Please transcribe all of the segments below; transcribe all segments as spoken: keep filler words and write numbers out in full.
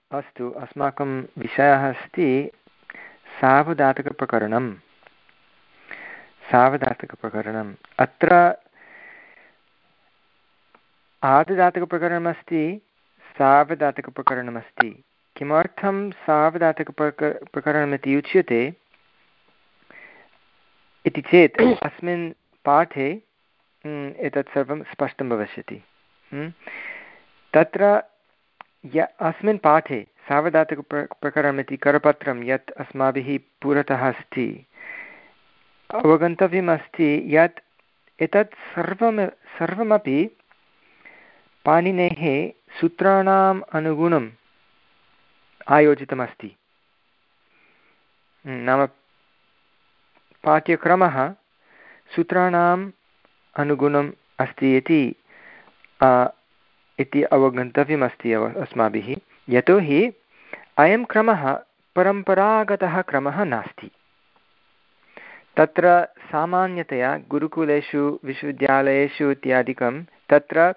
अस्तु, अस्माकं विषयः अस्ति सावधातकप्रकरणं। सावधातकप्रकरणम् अत्र आर्धधातुकप्रकरणमस्ति, सार्वधातुकप्रकरणमस्ति। किमर्थं सार्वधातुकप्रक प्रकरणमिति उच्यते इति चेत् अस्मिन् पाठे एतत् सर्वं स्पष्टं भविष्यति। तत्र य अस्मिन् पाठे सार्वधातुकप्र प्रकरणमिति करपत्रं यत् अस्माभिः पुरतः अस्ति, अवगन्तव्यमस्ति यत् एतत् सर्वं सर्वमपि पाणिनेः सूत्राणाम् अनुगुणम् आयोजितमस्ति। नाम पाठ्यक्रमः सूत्राणाम् अनुगुणम् अस्ति इति इति अवगन्तव्यमस्ति अस्माभिः। यतोहि अयं क्रमः परम्परागतः क्रमः नास्ति। तत्र सामान्यतया गुरुकुलेषु विश्वविद्यालयेषु इत्यादिकं तत्र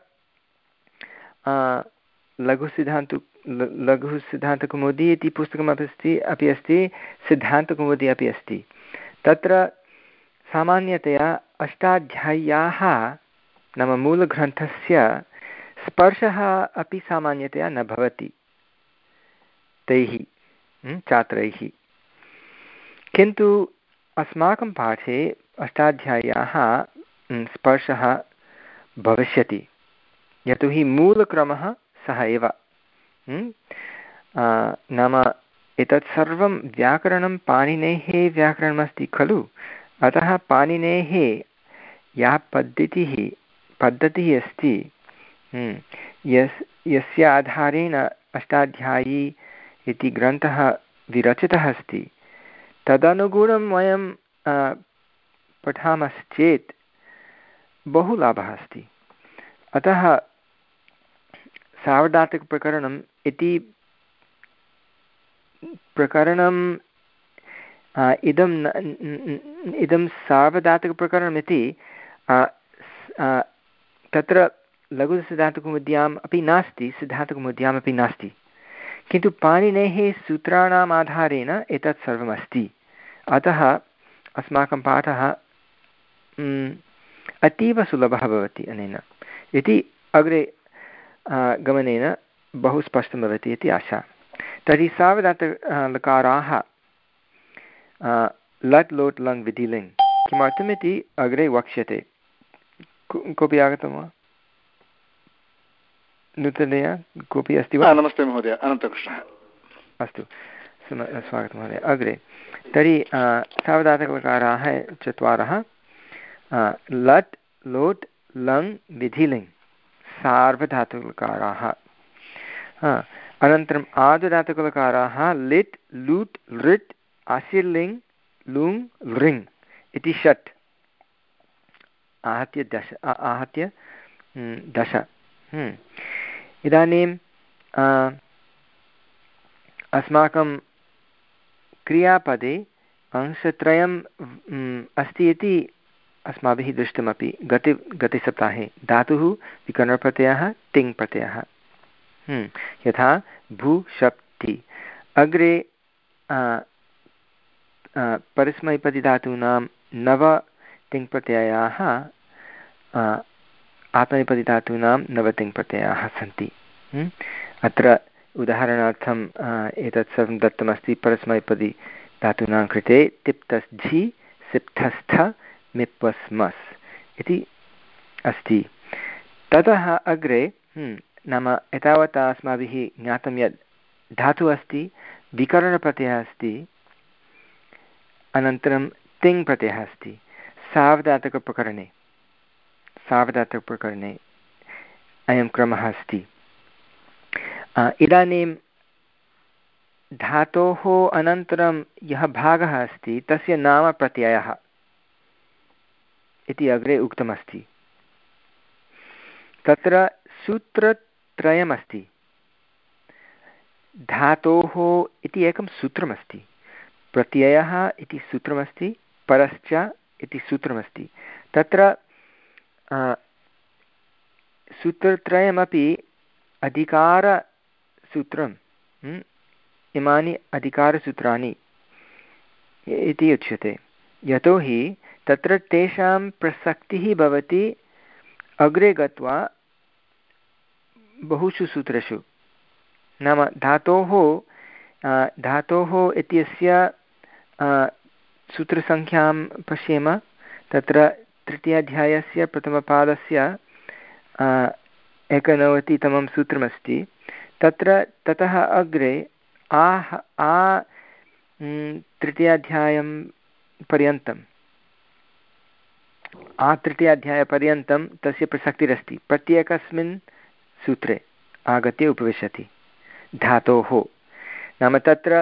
लघुसिद्धान्तु लघुसिद्धान्तकौमुदी इति पुस्तकमपि अस्ति अपि अस्ति सिद्धान्तकौमुदी अपि अस्ति। तत्र सामान्यतया अष्टाध्याय्याः नाम मूलग्रन्थस्य स्पर्शः अपि सामान्यतया न भवति तैः छात्रैः। किन्तु अस्माकं पाठे अष्टाध्याय्याः स्पर्शः भविष्यति, यतोहि मूलक्रमः सः एव। नाम एतत् सर्वं व्याकरणं पाणिनेः व्याकरणमस्ति खलु, अतः पाणिनेः या पद्धतिः पद्धतिः अस्ति, यस् यस्य आधारेण अष्टाध्यायी इति ग्रन्थः विरचितः अस्ति, तदनुगुणं वयं पठामश्चेत् बहु लाभः अस्ति। अतः सार्वधातुकप्रकरणम् इति प्रकरणम् इदं इदं सार्वधातुकप्रकरणमिति तत्र लघुसिद्धान्तकौमुद्याम् अपि नास्ति, सिद्धान्तकौमुद्यामपि नास्ति, किन्तु पाणिनेः सूत्राणाम् आधारेण एतत् सर्वमस्ति। अतः अस्माकं पाठः अतीव सुलभः भवति अनेन इति अग्रे गमनेन बहु स्पष्टं भवति इति आशा। तर्हि सार्वधातु लकाराः लट् लोट् लङ् विधिलिङ् किमर्थमिति अग्रे वक्ष्यते। कोऽपि आगतं वा नूतनतया? कोऽपि अस्ति वा? नमस्ते महोदय, अनन्तकृष्णः। अस्तु, स्वागतं महोदय। अग्रे तर्हि सार्वधातुकलकाराः चत्वारः लट् लोट् लङ् विधिलिङ् सार्वधातुकलकाराः। अनन्तरम् आर्धधातुकलकाराः लिट् लुट् लृट् आशीर्लिङ् लुङ् लृङ् इति षट्, आहत्य दश आहत्य दश। इदानीं अस्माकं क्रियापदे अंशत्रयम् अस्ति इति अस्माभिः दृष्टमपि गति गतसप्ताहे। धातुः विकरणप्रत्ययः तिङ् प्रत्ययः, यथा भू शप्ति। अग्रे परस्मैपदिधातूनां नव तिङ्प्रत्ययाः, आत्मनेपदिधातूनां नव तिङ्प्रत्ययाः सन्ति। अत्र उदाहरणार्थम् एतत् सर्वं दत्तमस्ति परस्मैपदी धातूनां कृते तिप्तस्थि सिप्तस्थ मिप्वस्मस् इति अस्ति। ततः अग्रे नाम एतावता अस्माभिः ज्ञातं यत् धातुः अस्ति, विकरणप्रत्ययः अस्ति, अनन्तरं तिङ् प्रत्ययः अस्ति। सार्वधातुकप्रकरणे सार्वधातुकप्रकरणे अयं क्रमः अस्ति। इदानीं धातोः अनन्तरं यः भागः अस्ति तस्य नाम प्रत्ययः इति अग्रे उक्तमस्ति। तत्र सूत्रत्रयमस्ति। धातोः इति एकं सूत्रमस्ति, प्रत्ययः इति सूत्रमस्ति, परश्च इति सूत्रमस्ति। तत्र सूत्रत्रयमपि अधिकारसूत्रं इमानि अधिकारसूत्राणि इति उच्यते, यतोहि तत्र तेषां प्रसक्तिः भवति अग्रे गत्वा बहुषु सूत्रेषु। नाम धातोः धातोः इत्यस्य सूत्रसङ्ख्यां पश्येम। तत्र तृतीयाध्यायस्य प्रथमपादस्य एकनवतितमं सूत्रमस्ति। तत्र ततः अग्रे आह आ तृतीयाध्यायं पर्यन्तम् आ तृतीयाध्यायपर्यन्तं तस्य प्रसक्तिरस्ति। प्रत्येकस्मिन् सूत्रे आगत्य उपविशति धातोः। नाम तत्र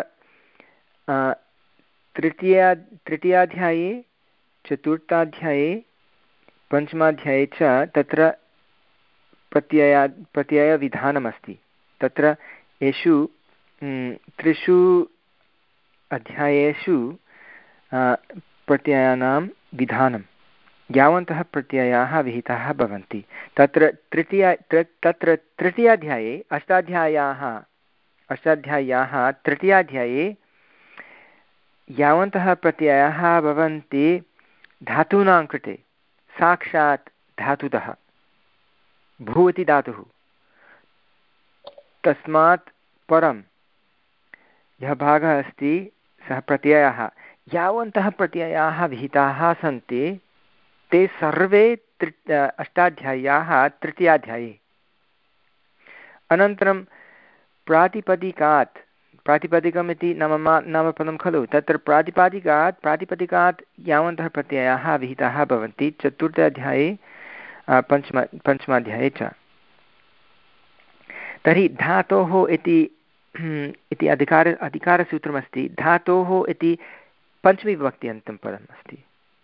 तृतीया तृतीयाध्याये चतुर्थाध्याये पञ्चमाध्याये च तत्र प्रत्यया प्रत्ययविधानमस्ति। तत्र येषु त्रिषु अध्यायेषु प्रत्ययानां विधानं, यावन्तः प्रत्ययाः विहिताः भवन्ति। तत्र तृतीया तत्र तृतीयाध्याये अष्टाध्याय्याः अष्टाध्याय्याः तृतीयाध्याये यावन्तः प्रत्ययाः भवन्ति धातूनां कृते साक्षात् धातुतः, भू इति धातुः, तस्मात् परं यः भागः अस्ति सः प्रत्ययः। यावन्तः प्रत्ययाः विहिताः सन्ति ते सर्वे तृ अष्टाध्याय्याः तृतीयाध्याये। अनन्तरं प्रातिपदिकात्, प्रातिपदिकम् इति नाम मा नामपदं खलु, तत्र प्रातिपदिकात् प्रातिपदिकात् यावन्तः प्रत्ययाः विहिताः भवन्ति चतुर्थाध्याये पञ्चम पञ्चमाध्याये च। तर्हि धातोः इति इति अधिकार अधिकारसूत्रमस्ति। धातोः इति पञ्चमीविभक्त्यन्तं पदम् अस्ति।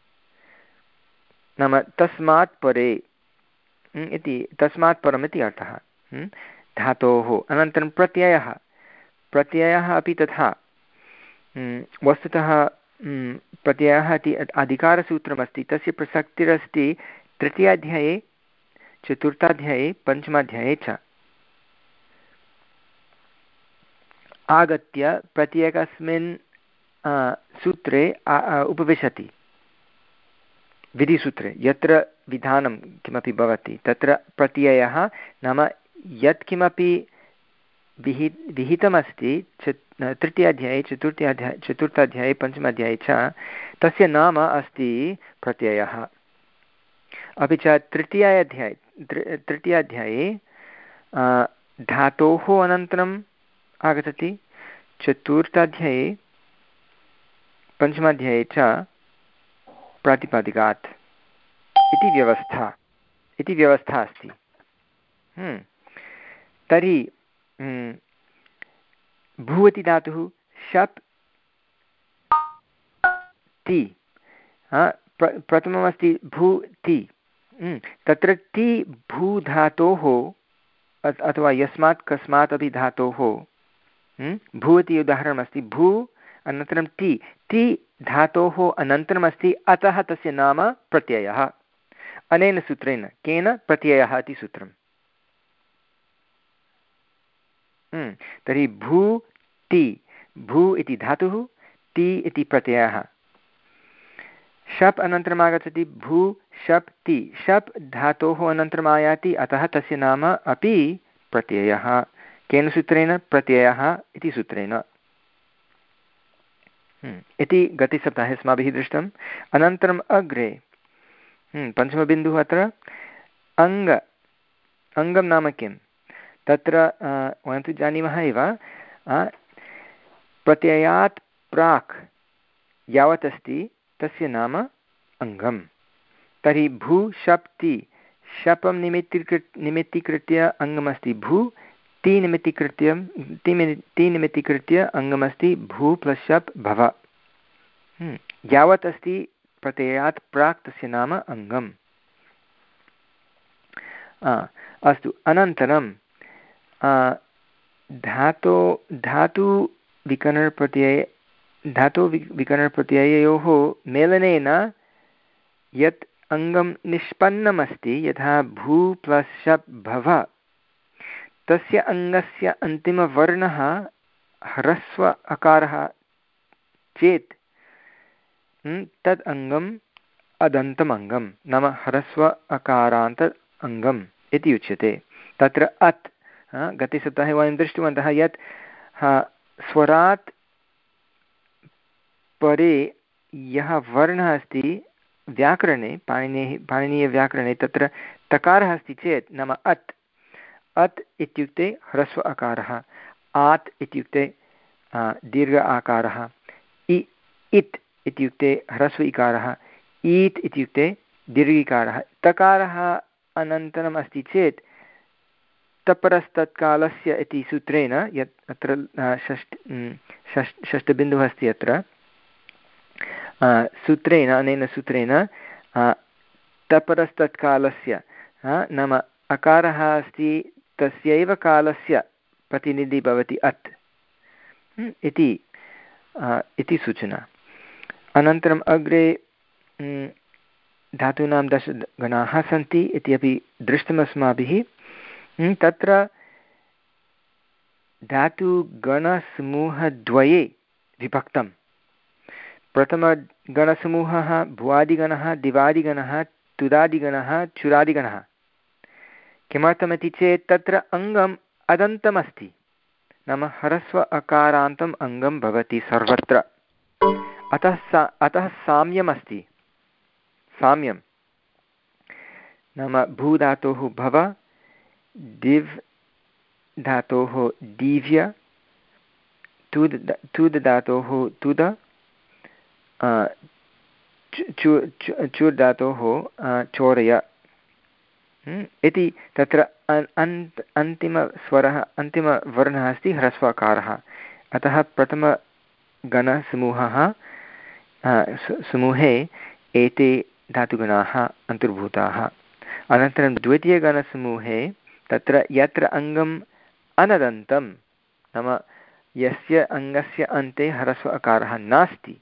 नाम तस्मात् परे इति, तस्मात् परम् इति अर्थः धातोः। अनन्तरं प्रत्ययः, प्रत्ययः अपि तथा। वस्तुतः प्रत्ययः इति अधिकारसूत्रमस्ति, तस्य प्रसक्तिरस्ति तृतीयाध्याये चतुर्थाध्याये पञ्चमाध्याये च। आगत्य प्रत्येकस्मिन् सूत्रे उपविशति, विधिसूत्रे यत्र विधानं किमपि भवति तत्र प्रत्ययः नाम यत्किमपि विहि विहितमस्ति च तृतीयाध्याये चतुर्थाध्याये चतुर्थाध्याये पञ्चमाध्याये च, तस्य नाम अस्ति प्रत्ययः। अपि च तृतीयाध्याये तृतीयाध्याये धातोः अनन्तरम् आगच्छति, चतुर्थाध्याये पञ्चमाध्याये च प्रातिपदिकात् इति व्यवस्था इति व्यवस्था अस्ति। तर्हि भू इति धातुः शप् ति, प्र प्रथममस्ति भू ति। तत्र ति भू धातोः अथवा यस्मात् कस्मात् अपि धातोः, भू इति उदाहरणमस्ति। भू अनन्तरं ति, ति धातोः अनन्तरमस्ति, अतः तस्य नाम प्रत्ययः। अनेन सूत्रेण केन? प्रत्ययः इति सूत्रम्। तर्हि भू ति, भू इति धातुः, ति इति प्रत्ययः। शप् अनन्तरम् आगच्छति भू शप् ति, शप् धातोः अनन्तरम् आयाति, अतः तस्य नाम अपि प्रत्ययः। केन सूत्रेण? प्रत्ययः इति सूत्रेण। इति गतसप्ताहे अस्माभिः दृष्टम्। अनन्तरम् अग्रे पञ्चमबिन्दुः अत्र अङ्ग। अङ्गं नाम किं? तत्र वयं तु जानीमः एव, प्रत्ययात् प्राक् यावत् अस्ति तस्य नाम अङ्गं। तर्हि भू शप् ति, शपं निमित्तीकृत्य निमित्तीकृत्य अङ्गमस्ति भू, ति निमित्तीकृत्य ति निमित्तीकृत्य अङ्गमस्ति भू प्लस् शप् भव। यावत् अस्ति प्रत्ययात् प्राक् तस्य नाम अङ्गम्। अस्तु, अनन्तरं धातो धातु विकरणप्रत्यये धातु वि विकरणप्रत्यययोः मेलनेन यत् अङ्गं निष्पन्नमस्ति, यथा भू प्लस् शप् भव, तस्य अङ्गस्य अन्तिमवर्णः ह्रस्व अकारः चेत् तद् अङ्गम् अदन्तम् अङ्गं नाम ह्रस्व अकारान्त अङ्गम् इति उच्यते। तत्र अत् गते सप्ताहे वयं दृष्टवन्तः यत् स्वरात् परे यः वर्णः अस्ति व्याकरणे पाणिनेः पाणिनीयव्याकरणे तत्र तकारः अस्ति चेत् नाम अत् अत् इत्युक्ते ह्रस्व अकारः, आत् इत्युक्ते दीर्घ आकारः, इ इत् इत्युक्ते ह्रस्व इकारः, ईत् इत्युक्ते दीर्घ इकारः। तकारः अनन्तरम् अस्ति चेत् तपरस्तत्कालस्य इति सूत्रेण यत् अत्र षष्ठ षष्ठ षष्ठबिन्दुः अस्ति अत्र सूत्रेण अनेन सूत्रेण तपरस्तत्कालस्य नाम अकारः अस्ति तस्यैव कालस्य प्रतिनिधि भवति अत् इति इति सूचना। अनन्तरम् अग्रे धातूनां दशगणाः सन्ति इति अपि दृष्टमस्माभिः। तत्र धातुगणसमूहद्वये विभक्तं। प्रथमगणसमूहः भुवादिगणः, दिवादिगणः, तुदादिगणः, चुरादिगणः। किमर्थमिति चेत् तत्र अङ्गम् अदन्तमस्ति नाम ह्रस्व अकारान्तम् अङ्गं भवति सर्वत्र। अतः सा अतः साम्यमस्ति। साम्यं नाम भूधातोः भव, दिव् धातोः दीव्य, तुद् तुद् धातोः तुद, चुर् धातोः चोरय इति तत्र अन्त् अन्तिमस्वरः अन्तिमवर्णः अस्ति ह्रस्वकारः। अतः प्रथमगणसमूहः समूहे एते धातुगणाः अन्तर्भूताः। अनन्तरं द्वितीयगणसमूहे तत्र यत्र अङ्गम् अनदन्तं नाम यस्य अङ्गस्य अन्ते ह्रस्व अकारः नास्ति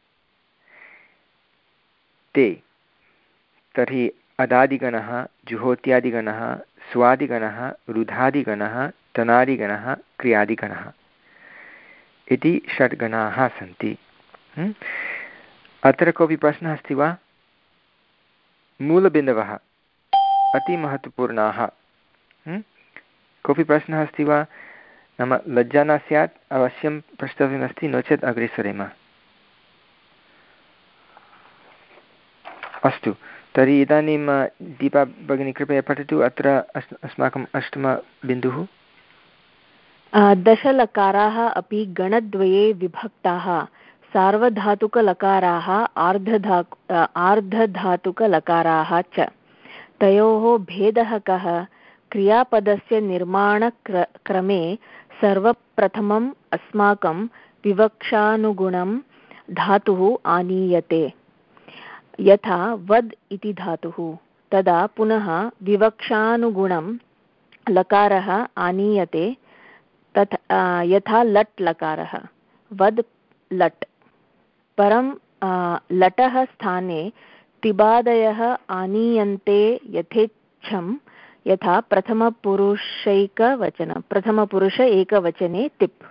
ते तर्हि अदादिगणः, जुहोत्यादिगणः, स्वादिगणः, रुधादिगणः, तनादिगणः, क्रियादिगणः इति षड्गणाः सन्ति। अत्र कोऽपि प्रश्नः अस्ति वा? मूलबिन्दवः अतिमहत्त्वपूर्णाः। कोऽपि प्रश्नः अस्ति वा? नाम लज्जा न स्यात्, अवश्यं प्रष्टव्यमस्ति, नो चेत् अग्रे सरेम। अस्तु, तर्हि इदानीं दीपा भगिनी कृपया पठतु। अत्र अस् अस्माकम् अष्टमबिन्दुः। दशलकाराः अपि गणद्वये विभक्ताः, सार्वधातुकलकाराः आर्धधा आर्धधातुकलकाराः च। तयोः भेदः कः? क्रियापदस्य निर्माणक्र क्रमे सर्वप्रथमम् अस्माकं विवक्षानुगुणं धातुः आनीयते। यथा वद् इति धातुः, तदा पुनः विवक्षानुगुणं लकारः आनीयते। तथा यथा लट् लकारः, वद् लट्। परं लटः स्थाने तिबादयः आनीयन्ते यथेच्छं, यथा प्रथमपुरुषैकवचनं प्रथमपुरुष एकवचने तिप्।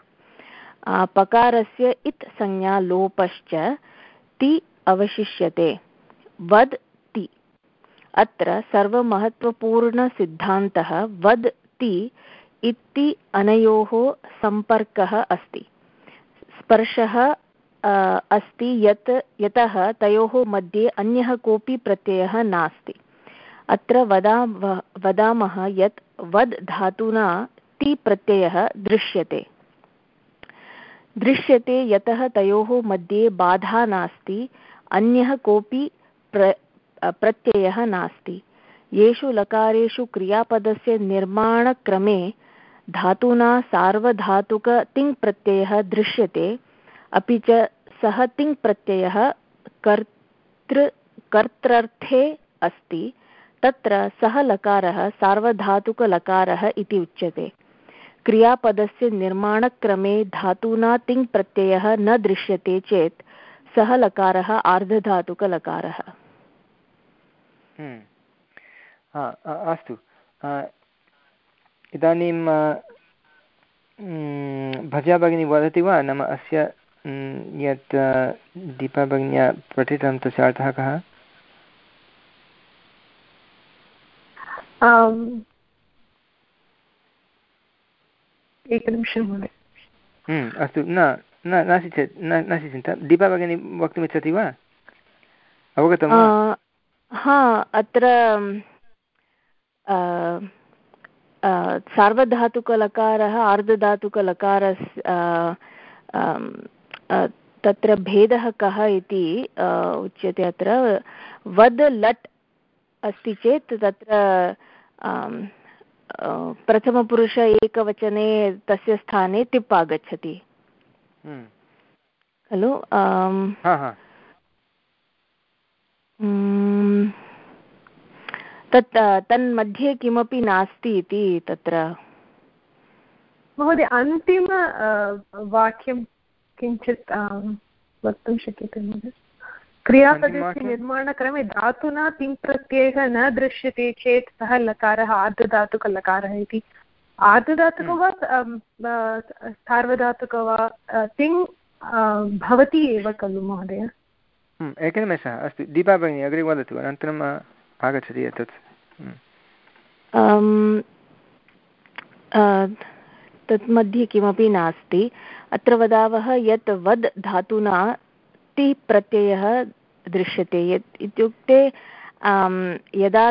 पकारस्य इत् संज्ञा लोपश्च ति अवशिष्यते। वद् ति। अत्र सर्वमहत्त्वपूर्णसिद्धान्तः वद् ति इति अनयोः सम्पर्कः अस्ति, स्पर्शः अस्ति, यत् यतः तयोः मध्ये अन्यः कोऽपि प्रत्ययः नास्ति। अत्र वदामः वदामः यत् वद् धातुना ति प्रत्ययः दृश्यते दृश्यते यतः तयोः मध्ये बाधा नास्ति, अन्यः कोऽपि प्र प्रत्ययः नास्ति। येषु लकारेषु क्रियापदस्य निर्माणक्रमे धातुना सार्वधातुक तिङ् प्रत्ययः दृश्यते, अपि च सः तिङ् प्रत्ययः कर्तृ कर्त्रर्थे अस्ति, तत्र सः लकारः सार्वधातुकलकारः इति उच्यते। क्रियापदस्य निर्माणक्रमे धातुना तिङ् प्रत्ययः न दृश्यते चेत् सः लकारः आर्धधातुकलकारः। अस्तु, इदानीं भजा भगिनी वदति वा नाम अस्य यत् दीपा भगिन्या पठितं तस्य अर्थः कः? एकनिमिषं महोदय। अस्तु न न नास्ति चेत् न नास्ति चिन्ता। दीपा भगिनी वक्तुमिच्छति वा? अवगतं वा? हा, अत्र सार्वधातुकलकारः आर्धधातुकलकारस्य तत्र भेदः कः इति उच्यते। अत्र वद् लट् अस्ति चेत् तत्र प्रथमपुरुष एकवचने तस्य स्थाने तिप् आगच्छति खलु। तत् तन्मध्ये किमपि नास्ति इति तत्र महोदय अन्तिम वाक्यं किञ्चित् वक्तुं शक्यते महोदय? क्रियापदस्य निर्माणक्रमे धातुना तिङ् प्रत्ययः न दृश्यते चेत् सः लकारः आर्धधातुकलकारः इति। आर्धधातुको वा सार्वधातुको वा तिङ् भवति एव खलु महोदय? एकनिमेषः। अस्तु दीपा भगिनी अग्रे वदतु, अनन्तरम् आगच्छति एतत्। तत् मध्ये किमपि नास्ति। अत्र वदावः यत् वद् धातुना ति प्रत्ययः दृश्यते। यत् इत्युक्ते यदा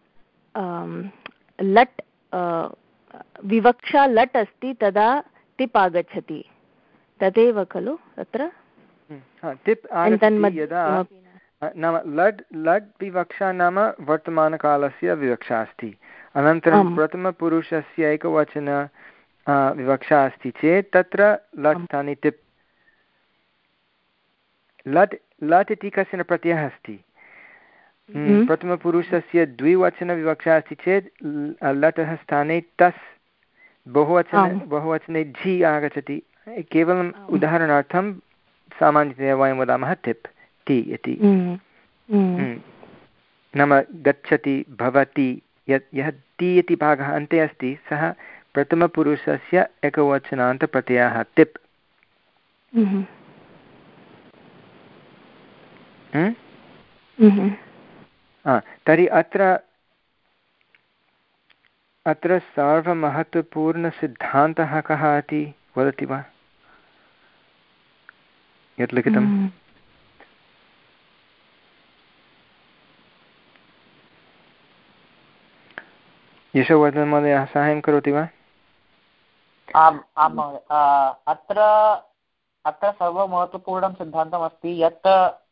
लट् विवक्षा लट् अस्ति तदा तिप् आगच्छति, तदेव खलु तत्र तिप् आगच्छति यदा नाम लड् लड् विवक्षा नाम वर्तमानकालस्य विवक्षा अस्ति। अनन्तरं प्रथमपुरुषस्य एकवचन विवक्षा अस्ति चेत् तत्र लट् स्थाने तिप्। लट् लट् इति कश्चन प्रत्ययः अस्ति। प्रथमपुरुषस्य द्विवचनविवक्षा अस्ति चेत् लटः स्थाने तस्, बहुवचने बहुवचने झि आगच्छति। केवलम् उदाहरणार्थं सामान्यतया वयं वदामः तिप् ति इति। नाम गच्छति भवति, यत् यः ति इति भागः अन्ते अस्ति सः प्रथमपुरुषस्य एकवचनान्तप्रत्ययः तिप्। तर्हि अत्र अत्र सार्वमहत्त्वपूर्णसिद्धान्तः कः इति वदति वा? यत् लिखितं यशोवर्धन महोदयः साहाय्यं करोति वा? आम् आम् महोदय। अत्र अत्र सर्वमहत्त्वपूर्णं सिद्धान्तमस्ति यत्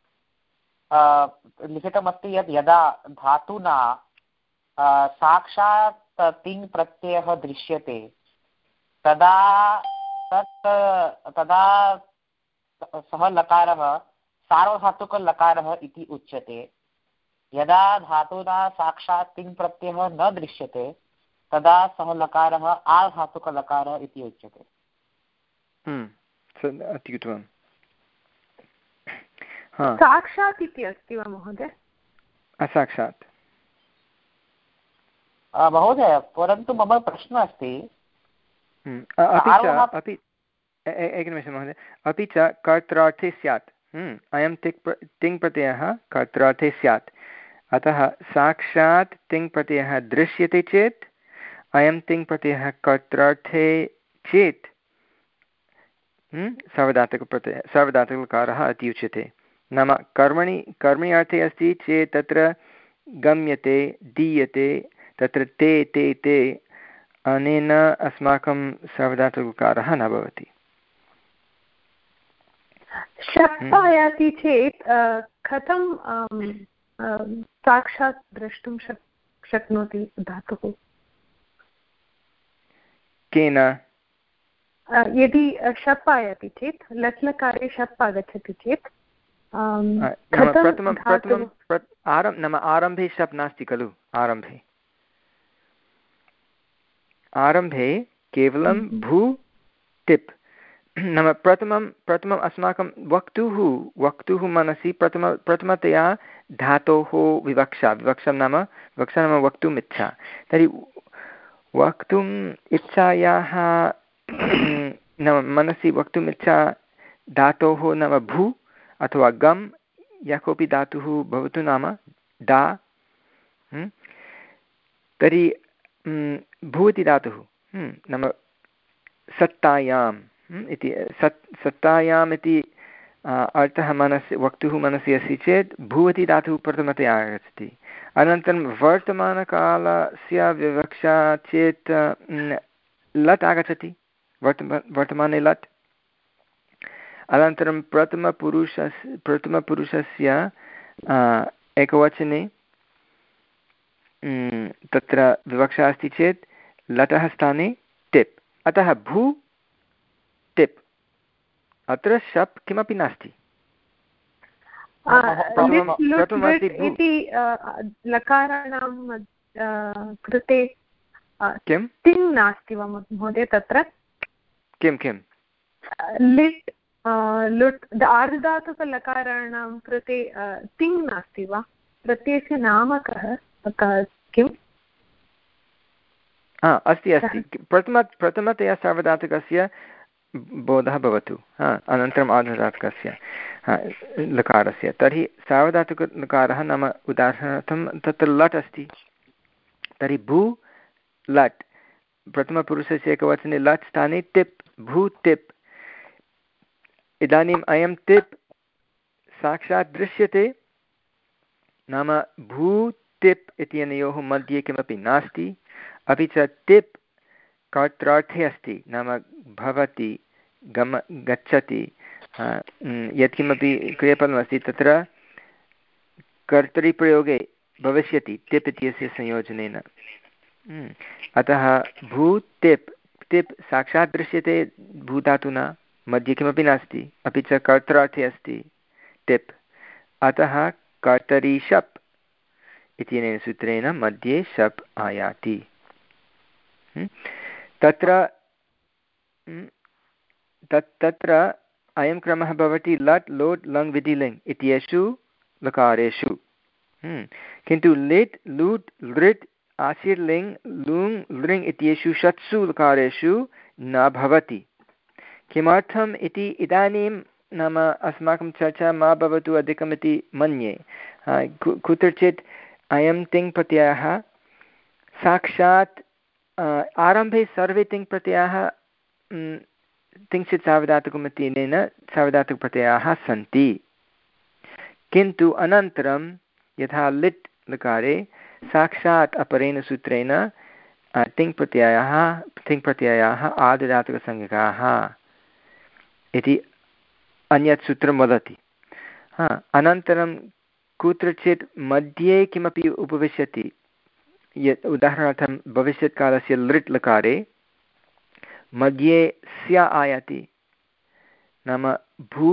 लिखितमस्ति यत् यदा धातुना साक्षात् तिङ् प्रत्ययः दृश्यते तदा तत् तदा सः लकारः सार्वधातुकलकारः इति उच्यते। यदा धातुना साक्षात् तिङ् प्रत्ययः न दृश्यते तदा सः लकारः आधातुकलकारः इति उच्यते। अत्युत्तमम्। साक्षात् इति अस्ति वा महोदय? असाक्षात् महोदय, परन्तु मम प्रश्नः अस्ति अपि च अपि एकनिमिषं महोदय, अपि च कर्त्रार्थे स्यात्। अयं तिक् तिङ् प्रत्ययः कर्त्रार्थे स्यात्, अतः साक्षात् तिङ् प्रत्ययः दृश्यते चेत् अयं तिङ् प्रत्ययः कर्त्रार्थे चेत् सार्वधातुकप्रत्ययः सार्वधातुकलकारः इति उच्यते। नाम कर्मणि कर्मणि अर्थे अस्ति चेत् तत्र गम्यते दीयते, तत्र ते ते ते अनेन अस्माकं सार्वधातुकलकारः न भवति। शप्तायाति चेत् कथं साक्षात् द्रष्टुं शक् शक्नोति धातुः? केन? यदि शप् आयाति चेत् लट् लकारे शप् आगच्छति चेत् प्रथमं प्रथमं आरम् नाम आरम्भे शप् नास्ति खलु। आरम्भे आरम्भे केवलं भू टिप्। नाम प्रथमं प्रथमम् अस्माकं वक्तुः वक्तुः मनसि प्रथम प्रथमतया धातोः विवक्षा विवक्षा नाम विवक्षा नाम वक्तुम् इच्छा। तर्हि वक्तुम् इच्छायाः नाम मनसि वक्तुम् इच्छा धातोः नाम भू अथवा गम् यः कोऽपि धातुः भवतु नाम डा तर्हि भू इति धातुः नाम सत्तायाम् इति सत् सत्तायाम् इति अर्थः मनसि वक्तुः मनसि अस्ति चेत् भू इति धातुः प्रथमतया आगच्छति। अनन्तरं वर्तमानकालस्य विवक्षा चेत् लट् आगच्छति वर्तमा वर्तमाने लट्। अनन्तरं प्रथमपुरुषस्य प्रथमपुरुषस्य एकवचने तत्र विवक्षा अस्ति चेत् लटः स्थाने टिप्, अतः भू टिप्। अत्र शप् किमपि नास्ति। इति लकाराणां कृते किं तिङ् नास्ति वा महोदय तत्र? किं किं लिट् लुट् आर्धधातुकलकाराणां कृते तिङ् नास्ति वा? प्रत्ययस्य नाम कः किम्? हा अस्ति अस्ति प्रथम प्रथमतया सार्वधातुकस्य बोधः भवतु, हा अनन्तरम् आर्धधातुकस्य लकारस्य। तर्हि सार्वधातुकलकारः नाम उदाहरणार्थं तत्र लट् अस्ति, तर्हि भू लट् प्रथमपुरुषस्य एकवचने लट् स्थाने टिप् भू टिप्। इदानीम् अयं टिप् साक्षात् दृश्यते, नाम भू टिप् इत्यनयोः मध्ये किमपि नास्ति, अपि च टिप् कर्त्रार्थे अस्ति, नाम भवति गम गच्छति यत्किमपि क्रियापदमस्ति तत्र कर्तरिप्रयोगे भविष्यति टिप् इत्यस्य संयोजनेन। अतः भू टिप् टिप् साक्षात् दृश्यते भूधातुना, मध्ये किमपि नास्ति, अपि च कर्त्रार्थे अस्ति टिप्, अतः कर्तरि शप् इत्यनेन सूत्रेण मध्ये शप् आयाति। तत्र तत् तत्र अयं क्रमः भवति लट् लोट् लङ् विधिलिङ् इत्येषु लकारेषु, किन्तु लिट् लूट् लृट् आसिर् लिङ् लुङ् लृङ् इत्येषु षट्सु लकारेषु न भवति। किमर्थम् इति इदानीं नाम अस्माकं चर्चा मा भवतु अधिकमिति मन्ये। कुत्रचित् अयं तिङ् प्रत्ययः साक्षात् आरम्भे सर्वे तिङ् प्रत्ययाः तिङ्क्षित् सार्वधातुकमित्यनेन सार्वधातुकप्रत्ययाः सन्ति, किन्तु अनन्तरं यथा लिट् लकारे साक्षात् अपरेण सूत्रेण तिङ् प्रत्ययाः तिङ् प्रत्ययाः आर्धधातुकसंज्ञकाः इति अन्यत् सूत्रं वदति। हा अनन्तरं कुत्रचित् मध्ये किमपि उपविशति, यत् उदाहरणार्थं भविष्यत्कालस्य लृट् लकारे मध्ये स्य आयाति, नाम भू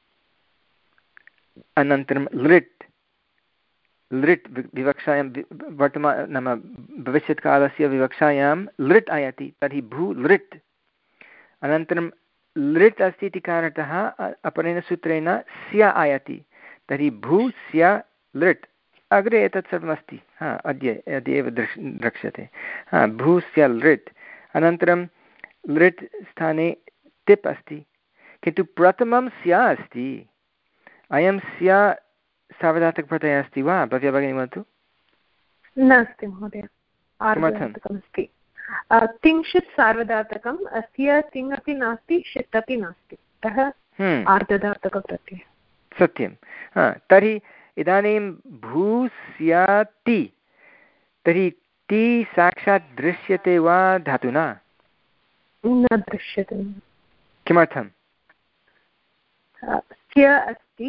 अनन्तरं लृट् लृट् विवक्षायां वर्तमान नाम भविष्यत्कालस्य विवक्षायां लृट् आयाति, तर्हि भू लृट्। अनन्तरं लृट् अस्ति इति कारणतः अपरेण सूत्रेण स्य आयाति, तर्हि भू स्य लृट्। अग्रे एतत् सर्वमस्ति, हा अद्य अद्यैव दृश् द्रक्ष्यते। हा भूस्य लृट्, अनन्तरं लृट् स्थाने टिप् अस्ति, किन्तु प्रथमं स्य अस्ति। अयं स्य सार्वधातुकप्रत्ययः अस्ति वा भव्या भगिनी वदतु? नास्ति महोदय, आर्धधातुकमस्ति। तिङ्क्षित् सार्वधातुकम्, अस्य तिङ् अपि नास्ति षित् अपि नास्ति, अतः आर्धधातुकप्रत्ययः। सत्यं। हा तर्हि इदानीं भूस्याति, तर्हि ति साक्षात् दृश्यते वा धातुना? न दृश्यते। किमर्थं? स्य अस्ति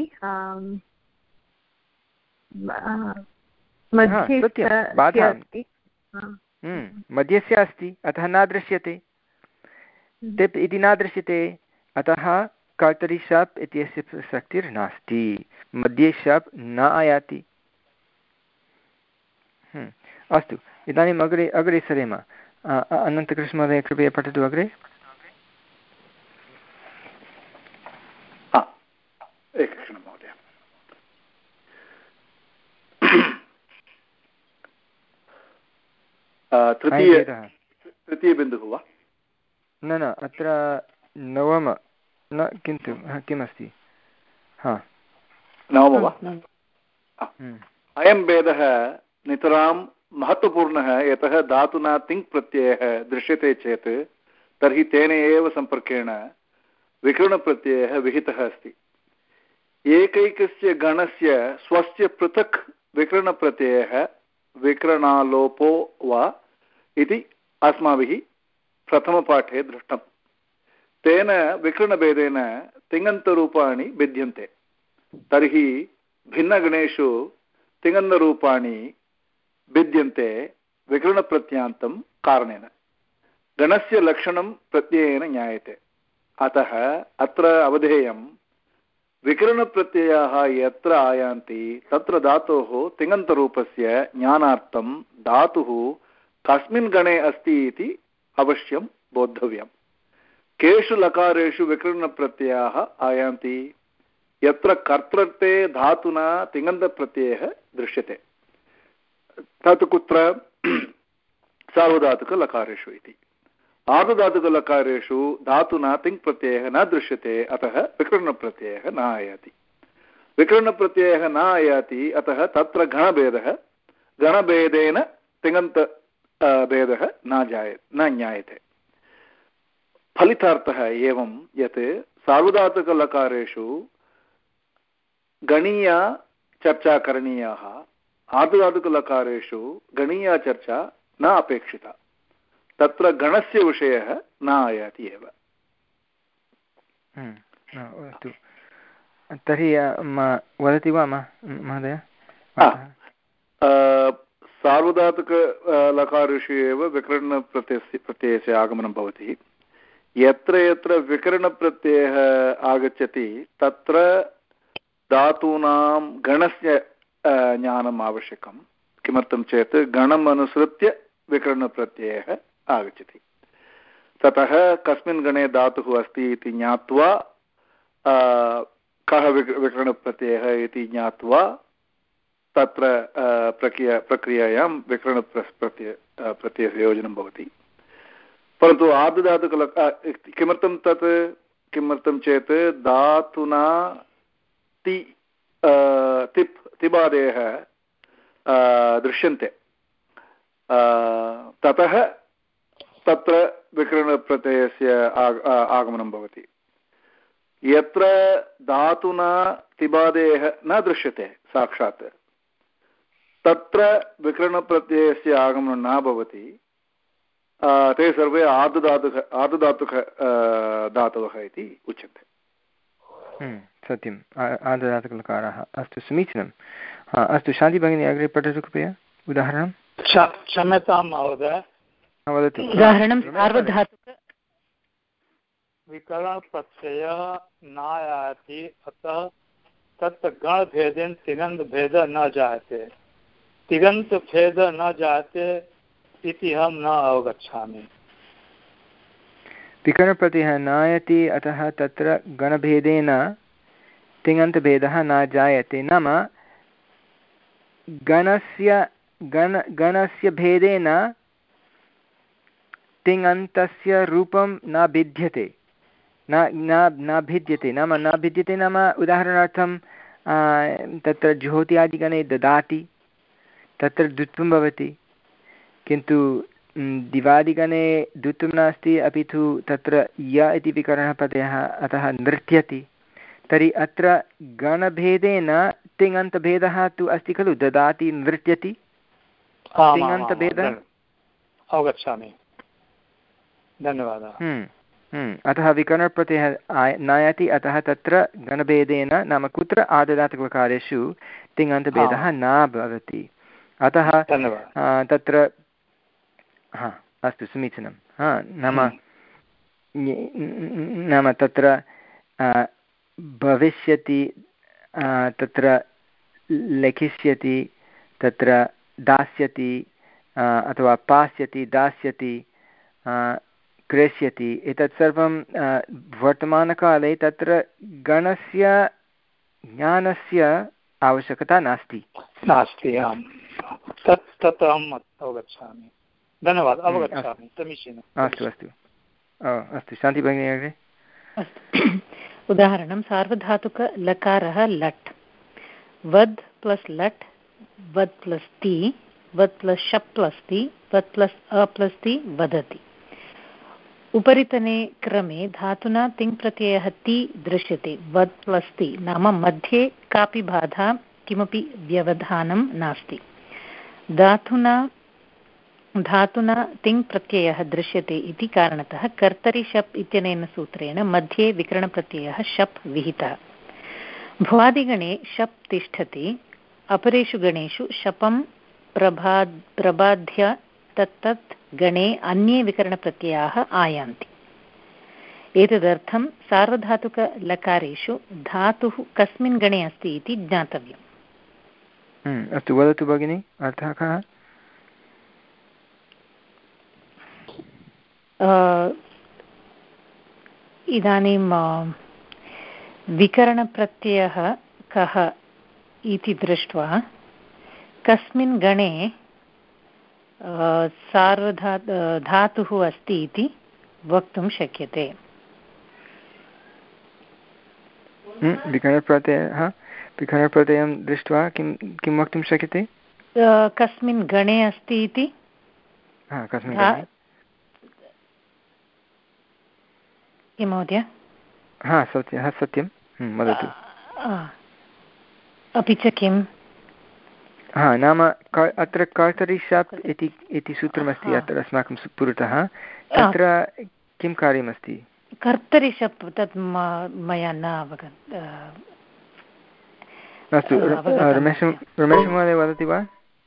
मध्यस्य अस्ति, अतः न दृश्यते। टिप् इति न दृश्यते, अतः कर्तरि शप् इत्यस्य प्रसक्तिर्नास्ति, मध्ये शप् न आयाति। अस्तु, इदानीम् अग्रे अग्रे सरेम। अनन्तकृष्णमहोदय कृपया पठतु अग्रे। एकक्षणं महोदय। तृतीय तृतीयबिन्दुः वा? न न अत्र नवम न किन्तु किमस्ति हा नवम वा अयं भेदः नितरां महत्त्वपूर्णः यतः धातुना तिङ् प्रत्ययः दृश्यते चेत् तर्हि तेन एव सम्पर्केण विकरणप्रत्ययः विहितः अस्ति। एकैकस्य गणस्य स्वस्य पृथक् विकरणप्रत्ययः विकरणालोपो वा इति अस्माभिः प्रथमपाठे दृष्टं। तेन विकरणभेदेन तिङन्तरूपाणि भिद्यन्ते। तर्हि भिन्नगणेषु तिङन्तरूपाणि भिद्यन्ते विकरणप्रत्यान्तं कारणेन। गणस्य लक्षणं प्रत्ययेन ज्ञायते। अतः अत्र अवधेयं विकरणप्रत्ययाः यत्र आयान्ति तत्र धातोः तिङन्तरूपस्य ज्ञानार्थं धातुः कस्मिन् गणे अस्ति इति अवश्यं बोद्धव्यं। केषु लकारेषु विकरणप्रत्ययाः आयान्ति? यत्र कर्तृत्वे धातुना तिङन्तप्रत्ययः दृश्यते तत् कुत्र? सार्वधातुकलकारेषु इति। आर्धधातुकलकारेषु धातुना तिङ् प्रत्ययः न दृश्यते, अतः विकरणप्रत्ययः न आयाति। विकरणप्रत्ययः न आयाति, अतः तत्र गणभेदः गणभेदेन तिङन्त भेदः न जाय न ज्ञायते। फलितार्थः एवं यत् सार्वधातुकलकारेषु गणीया चर्चा करणीयाः, आर्धधातुकलकारेषु गणीया चर्चा न अपेक्षिता। तत्र गणस्य विषयः न आयाति एव। अस्तु, तर्हि वदति वा महोदय? सार्वधातुकलकारेषु एव विकरणप्रत्ययस्य प्रत्ययस्य आगमनं भवति। यत्र यत्र विकरणप्रत्ययः आगच्छति तत्र धातूनां गणस्य ज्ञानम् आवश्यकं। किमर्थं चेत् गणम् अनुसृत्य विकरणप्रत्ययः आगच्छति। ततः कस्मिन् गणे धातुः अस्ति इति ज्ञात्वा कः विकरणप्रत्ययः इति ज्ञात्वा तत्र प्रक्रिया प्रक्रियायां विकरणप्रत्यय प्रत्ययस्य योजनं भवति। परन्तु आर्धधातुकलक किमर्थं तत् किमर्थं चेत् धातुना ति तिप् तिबादेः दृश्यन्ते, ततः तत्र विकरणप्रत्ययस्य आगमनं भवति। यत्र धातुना तिबादेः न दृश्यते साक्षात् तत्र विकरणप्रत्ययस्य आगमनं न भवति। ते सर्वे आर्धधातुक आर्धधातुक धातवः इति उच्यन्ते। सत्यम्, आर्धधातुकलकाराः। अस्तु, समीचीनं। अस्तु, शान्ति भगिनी अग्रे पठतु कृपया उदाहरणं। क्षम्यतां महोदय, वदतु। उदाहरणं सार्वधातुक विकरणप्रत्ययः नायाति, अतः तत्र गणभेदेन तिङन्तभेदः न जायते। तिङन्तभेदः न जायते इति अहं न अवगच्छामि। विकरणप्रत्ययः नायति, अतः तत्र गणभेदेन तिङन्तभेदः न जायते। नाम गणस्य गण गणस्य भेदेन तिङन्तस्य रूपं न भिद्यते, न न भिद्यते। नाम न भिद्यते नाम उदाहरणार्थं तत्र ज्योत्यादिगणे ददाति, तत्र द्वित्वं भवति, किन्तु दिवादिगणे द्वित्वं नास्ति, अपि तु तत्र य इति विकरणप्रत्ययः अतः नृत्यति। तर्हि अत्र गणभेदेन तिङन्तभेदः तु अस्ति खलु, ददाति नृत्यति, तिङन्तभेदः। अवगच्छामि, धन्यवादः। अतः विकरणप्रत्ययः नायाति, अतः तत्र गणभेदेन नाम कुत्र आर्धधातुककारेषु तिङन्तभेदः न भवति। अतः तत्र हा अस्तु, समीचीनं। हा नाम नाम तत्र भविष्यति, तत्र लिखिष्यति, तत्र दास्यति अथवा पास्यति, दास्यति, क्रेष्यति, एतत् सर्वं वर्तमानकाले तत्र गणस्य ज्ञानस्य आवश्यकता नास्ति नास्ति आम्, तत् तत् अहम् अवगच्छामि। धन्यवादः, अवगच्छामि, समीचीनम्। अस्तु अस्तु अस्तु शान्ति भगिनी अग्रे। अस्तु उदाहरणं सार्वधातुकलकारः लट् वद् प्लस् लट् वद् प्लस् ति वद् प्लस् शप् प्लस् ति वद् प्लस् अ प्लस् ति वदति। उपरितने क्रमे धातुना तिङ् प्रत्ययः ति दृश्यते वद् प्लस् ति नाम मध्ये कापि बाधा किमपि व्यवधानं नास्ति। धातुना धातुना तिङ् प्रत्ययः दृश्यते इति कारणतः कर्तरि शप् इत्यनेन सूत्रेण मध्ये विकरणप्रत्ययः शप् विहितः। भ्वादिगणे शप् तिष्ठति अपरेषु गणेषु शपं प्रभा प्रबाध्य तत्तत् गणे अन्ये विकरणप्रत्ययाः आयान्ति। एतदर्थं सार्वधातुकलकारेषु धातुः कस्मिन् गणे अस्ति इति ज्ञातव्यम्। अस्तु वदतु भगिनि अर्थः कः? इदानीं विकरणप्रत्ययः कः इति दृष्ट्वा कस्मिन् गणे सार्वधा धातुः अस्ति इति वक्तुं शक्यते। विकरणप्रत्ययः विकरणप्रत्ययं दृष्ट्वा किं किं वक्तुं शक्यते? कस्मिन् गणे अस्ति इति। कस्मिन् गणे? किं महोदय? हा सत्यं सत्यं वदतु। अपि च किं? हा नाम अत्र कर्तरि शप् इति इति सूत्रमस्ति अत्र अस्माकं पुरतः। तत्र किं कार्यमस्ति? कर्तरि शप् तत् मया न अवगतम्। अस्तु रमेश रमेशमहोदय वदति वा?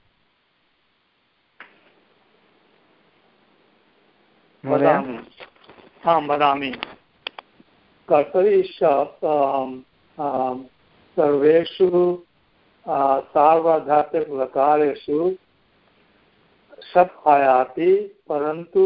वदामि आं वदामि। कर्तरि शप् सर्वेषु सार्वधातुकलकारेषु शप् आयाति परन्तु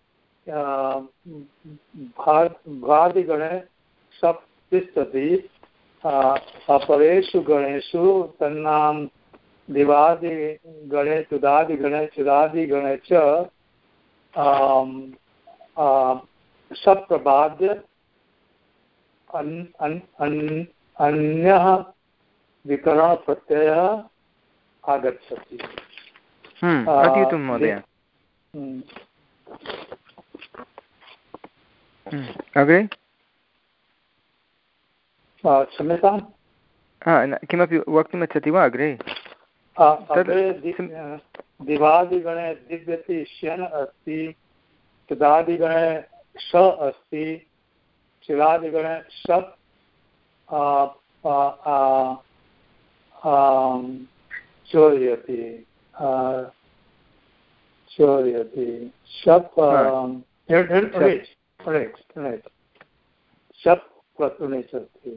भ्वादिगणे शप् तिष्ठति अपरेषु गणेषु तन्नाम दिवादिगणे तुदादिगणे चुदादिगणे च शप् प्रबाद्य अन्यः विकरणप्रत्ययः आगच्छति। अति उत्तमं महोदय। अग्रे क्षम्यताम् किमपि वक्तुमिच्छति वा अग्रे? अग्रे दिवादिगणे दिव्यति श्यन् अस्ति तुदादिगणे श अस्ति चिरादिगणे शप् चोर्यति चोर्यति शप् शप् प्रतुनिच् अस्ति।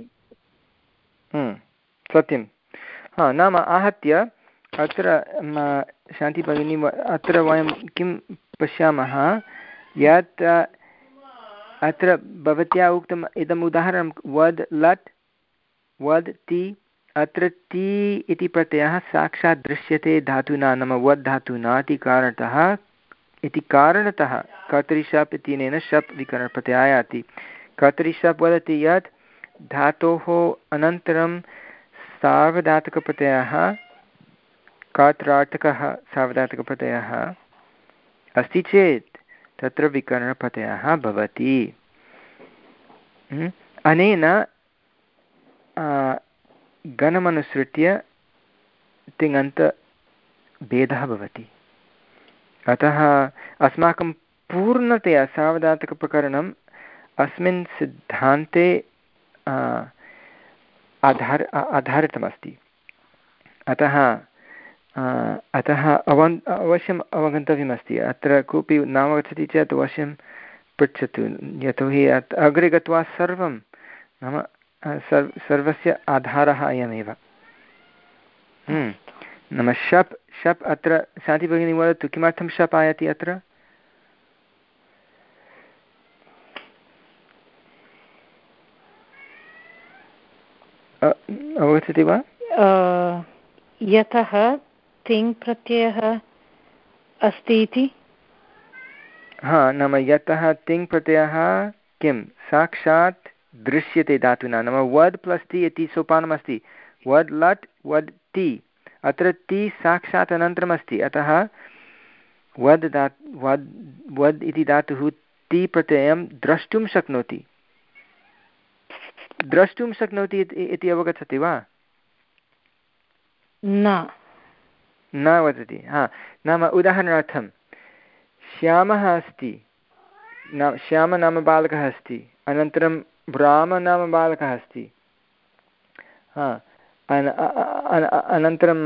सत्यं। हा नाम आहत्य अत्र शान्ति भगिनी अत्र वयं किं पश्यामः यत् अत्र भवत्या उक्तम् इदम् उदाहरणं वद् लट् वद् ति अत्र ति इति प्रत्ययः साक्षात् दृश्यते धातुना नाम वद् धातुना इति कारणतः इति कारणतः कर्तरि शप् इत्यनेन शप् विकरणप्रत्ययः आयाति। कर्तरि शप् वदति यत् धातोः अनन्तरं सार्वधातुकप्रत्ययः कर्त्रार्थकः सार्वधातुकप्रत्ययः अस्ति चेत् तत्र विकरणप्रत्ययः भवति। अनेन गणमनुसृत्य तिङन्तभेदः भवति। अतः अस्माकं पूर्णतया सार्वधातुकप्रकरणम् अस्मिन् सिद्धान्ते आधार आधारितमस्ति। अतः अतः अवन् अवश्यम् अवगन्तव्यमस्ति। अत्र कोऽपि नावगच्छति चेत् अवश्यं पृच्छतु यतोहि अग्रे गत्वा सर्वं नाम सर्व सर्वस्य आधारः अयमेव। नाम शप् शप् अत्र शान्ति भगिनी वदतु किमर्थं शप् आयाति अत्र? अवगच्छति वा? यतः तिङ् प्रत्ययः अस्ति इति। हा नाम यतः तिङ् प्रत्ययः किं साक्षात् दृश्यते धातुना नाम वद् प्लस् ति इति सोपानमस्ति वद् लट् वद् ति अत्र ति साक्षात् अनन्तरमस्ति अतः वद् धा वद् वद् इति धातुः ति प्रत्ययं द्रष्टुं शक्नोति द्रष्टुं शक्नोति इति अवगच्छति वा न न वदति हा नाम उदाहरणार्थं श्यामः अस्ति नाम श्याम नाम बालकः अस्ति अनन्तरं राम नाम बालकः अस्ति हा अनन्तरं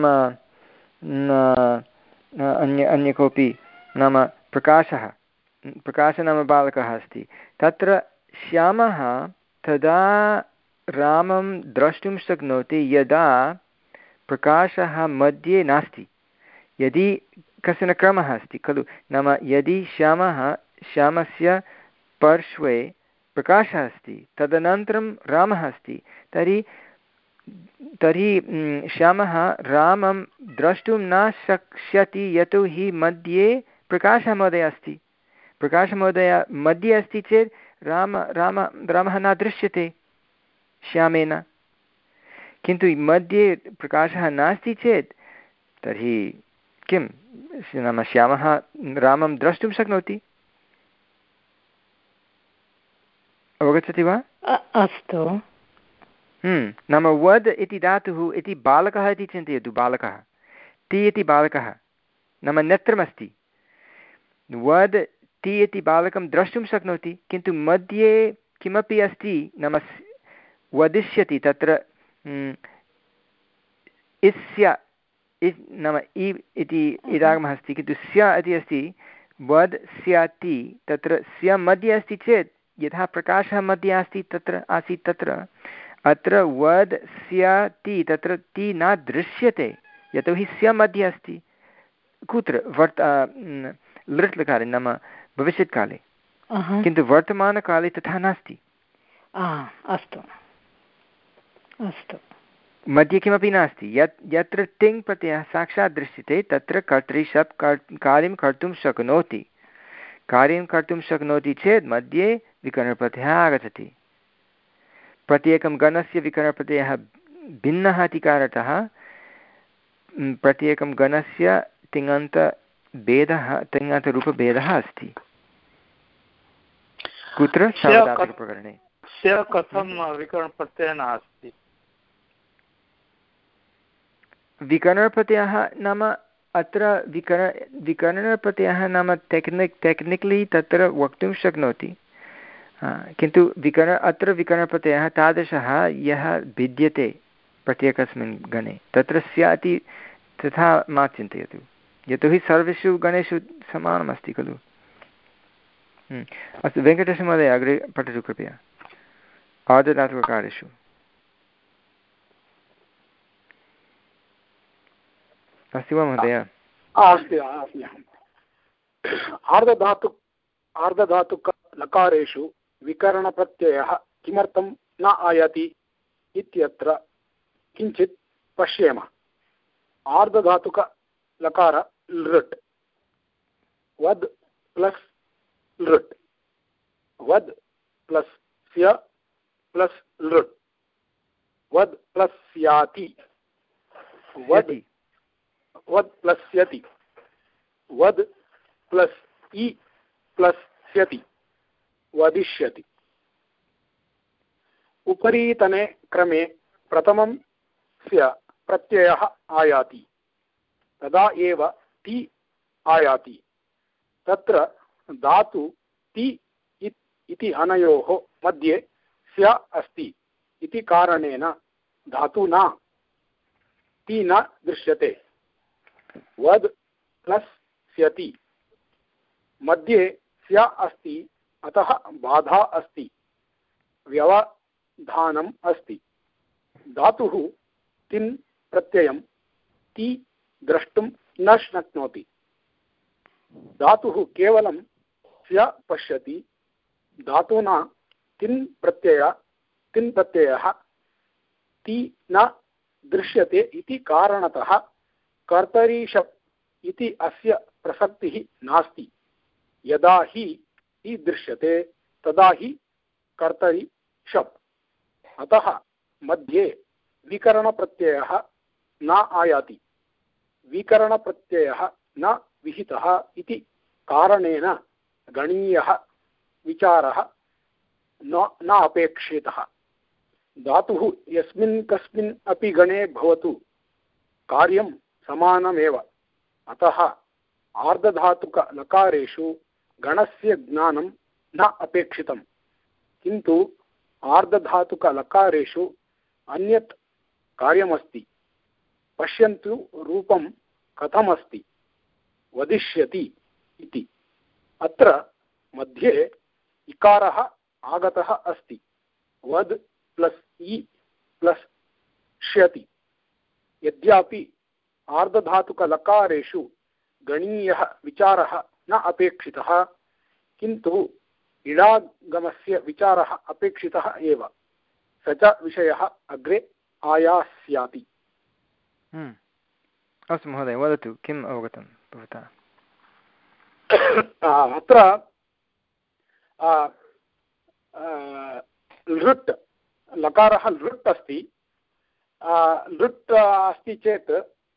अन्य अन्य कोऽपि नाम प्रकाशः प्रकाशः नाम बालकः अस्ति तत्र श्यामः तदा रामं द्रष्टुं शक्नोति यदा प्रकाशः मध्ये नास्ति यदि कश्चन क्रमः अस्ति खलु नाम यदि श्यामः श्यामस्य पार्श्वे प्रकाशः अस्ति तदनन्तरं रामः अस्ति तर्हि तर्हि श्यामः रामं द्रष्टुं न शक्ष्यति यतोहि मध्ये प्रकाशमहोदय अस्ति प्रकाशमहोदय मध्ये अस्ति चेत् राम राम रामः न दृश्यते श्यामेन किन्तु मध्ये प्रकाशः नास्ति चेत् तर्हि किं नाम श्यामः रामं द्रष्टुं शक्नोति अवगच्छति वा अस्तु नाम वद् इति धातुः इति बालकः इति चिन्तयतु बालकः ति इति बालकः नाम नेत्रमस्ति वद् ति इति बालकं द्रष्टुं शक्नोति किन्तु मध्ये किमपि अस्ति नाम वदिष्यति तत्र इस्य नाम इ इति इदागमः अस्ति किन्तु स्य इति अस्ति वद् स्याति तत्र स्य मध्ये अस्ति चेत् यथा प्रकाशः मध्ये अस्ति तत्र आसीत् तत्र अत्र वद् स्याति तत्र ति न दृश्यते यतोहि स्य मध्ये अस्ति कुत्र वर्त लृट् लकारे नाम भविष्यत्काले किन्तु वर्तमानकाले तथा नास्ति अस्तु अस्तु मध्ये किमपि नास्ति यत् यत्र तिङ् प्रत्ययः साक्षात् दृश्यते तत्र कर्तरि शप् कार्यं कर्तुं शक्नोति कार्यं कर्तुं शक्नोति चेत् मध्ये विकरणप्रत्ययः आगच्छति प्रत्येकं गणस्य विकरणप्रत्ययः भिन्नः इति कारणतः प्रत्येकं गणस्य तिङन्तभेदः तिङन्तरूपभेदः अस्ति कुत्र सार्वधातुकप्रकरणे कथं विकरणप्रत्ययः नास्ति विकरणप्रत्ययः नाम अत्र विकरण विकरणप्रत्ययः नाम टेक्निक् टेक्निकलि तत्र वक्तुं शक्नोति किन्तु विकरण अत्र विकरणप्रत्ययः तादृशः यः भिद्यते प्रत्येकस्मिन् गणे तत्र स्याति तथा मा चिन्तयतु यतोहि सर्वेषु गणेषु समानमस्ति खलु अस्तु वेङ्कटेशमहोदय अग्रे पठतु कृपया आर्धधातुककार्येषु अस्ति वा महोदय अस्ति अस्मि आर्धधातु आर्धधातुकलकारेषु विकरणप्रत्ययः किमर्थं न आयाति इत्यत्र किञ्चित् पश्येम आर्धधातुकलकार लृट् वद् प्लस् लृट् वद् प्लस् स्य प्लस् लृट् वद् प्लस् स्याति वद् वद् प्लस् स्यति वद् प्लस् इ प्लस् स्यति वदिष्यति उपरीतने क्रमे प्रथमं स्य प्रत्ययः आयाति तदा एव ति आयाति तत्र धातु ति इति अनयोः मध्ये स्य अस्ति इति कारणेन धातुना ति न दृश्यते वद् प्लस् स्यति मध्ये स्य अस्ति अतः बाधा अस्ति व्यवधानम् अस्ति धातुः तिन् प्रत्ययं ति द्रष्टुं न शक्नोति धातुः केवलं स्य पश्यति धातुना तिन् प्रत्यय तिन् प्रत्ययः ति न दृश्यते इति कारणतः कर्तरि शप् इति अस्य प्रसक्तिः नास्ति यदा हि हि दृश्यते तदा हि कर्तरि शप्। अतः मध्ये विकरणप्रत्ययः न आयाति। विकरणप्रत्ययः न विहितः इति कारणेन गणीयः विचारः न न अपेक्षितः। धातुः यस्मिन् कस्मिन् अपि गणे भवतु कार्यं समानमेव। अतः आर्धधातुकलकारेषु गणस्य ज्ञानं न अपेक्षितं, किन्तु आर्धधातुकलकारेषु अन्यत् कार्यमस्ति। पश्यन्तु रूपं कथमस्ति, वदिष्यति इति। अत्र मध्ये इकारः आगतः अस्ति। वद् प्लस् इ प्लस् श्यति। यद्यपि आर्धधातुकलकारेषु गणीयः विचारः न अपेक्षितः, किन्तु इडागमस्य विचारः अपेक्षितः एव। स च विषयः अग्रे आयास्याति। अस्तु महोदय, वदतु किम् अवगतं भवता? अत्र लृट् लकारः लृट् अस्ति। लृट् अस्ति चेत्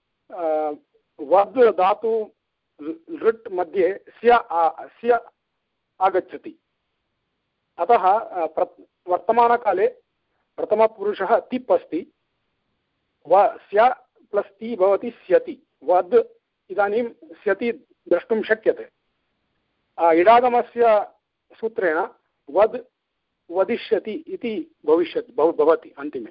वद् धातु लृट् मध्ये स्य स्य आगच्छति। अतः वर्तमानकाले प्रथमपुरुषः तिप् अस्ति। व स्य प्लस् ति भवति स्यति। वद् इदानीं स्यति द्रष्टुं शक्यते। इडागमस्य सूत्रेण वद् वदिष्यति इति भविष्यति भवति अन्तिमे।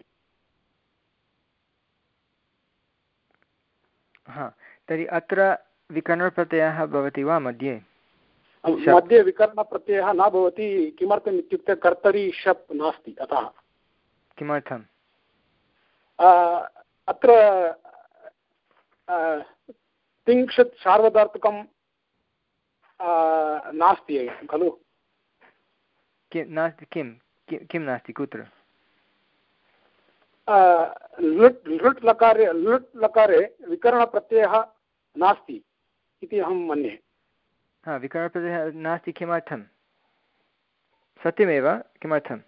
हा, तर्हि अत्र विकरणप्रत्ययः भवति वा मध्ये? मध्ये विकरणप्रत्ययः न भवति। किमर्थम् इत्युक्ते कर्तरि शप् नास्ति। अतः किमर्थम्? अत्र तिङ्क्षत् सार्वधातुकं नास्ति खलु? किं नास्ति? किं किं नास्ति? कुत्र? लृट् लृट् लकारे लृट् लकारे विकरणप्रत्ययः नास्ति इति अहं मन्ये। हा, विकरणप्रत्ययः नास्ति। किमर्थं? सत्यमेव, किमर्थम्?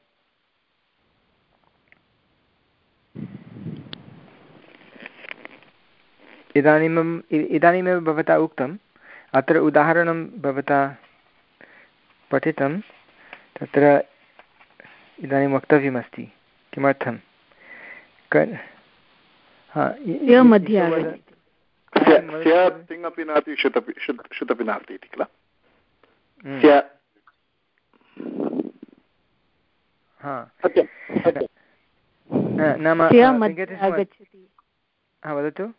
इदानीम् इदानीमेव भवता उक्तम्। अत्र उदाहरणं भवता पठितं, तत्र इदानीं वक्तव्यमस्ति किमर्थं। तिङपि नास्ति, शुतपि नास्ति इति किल? नाम वदतु।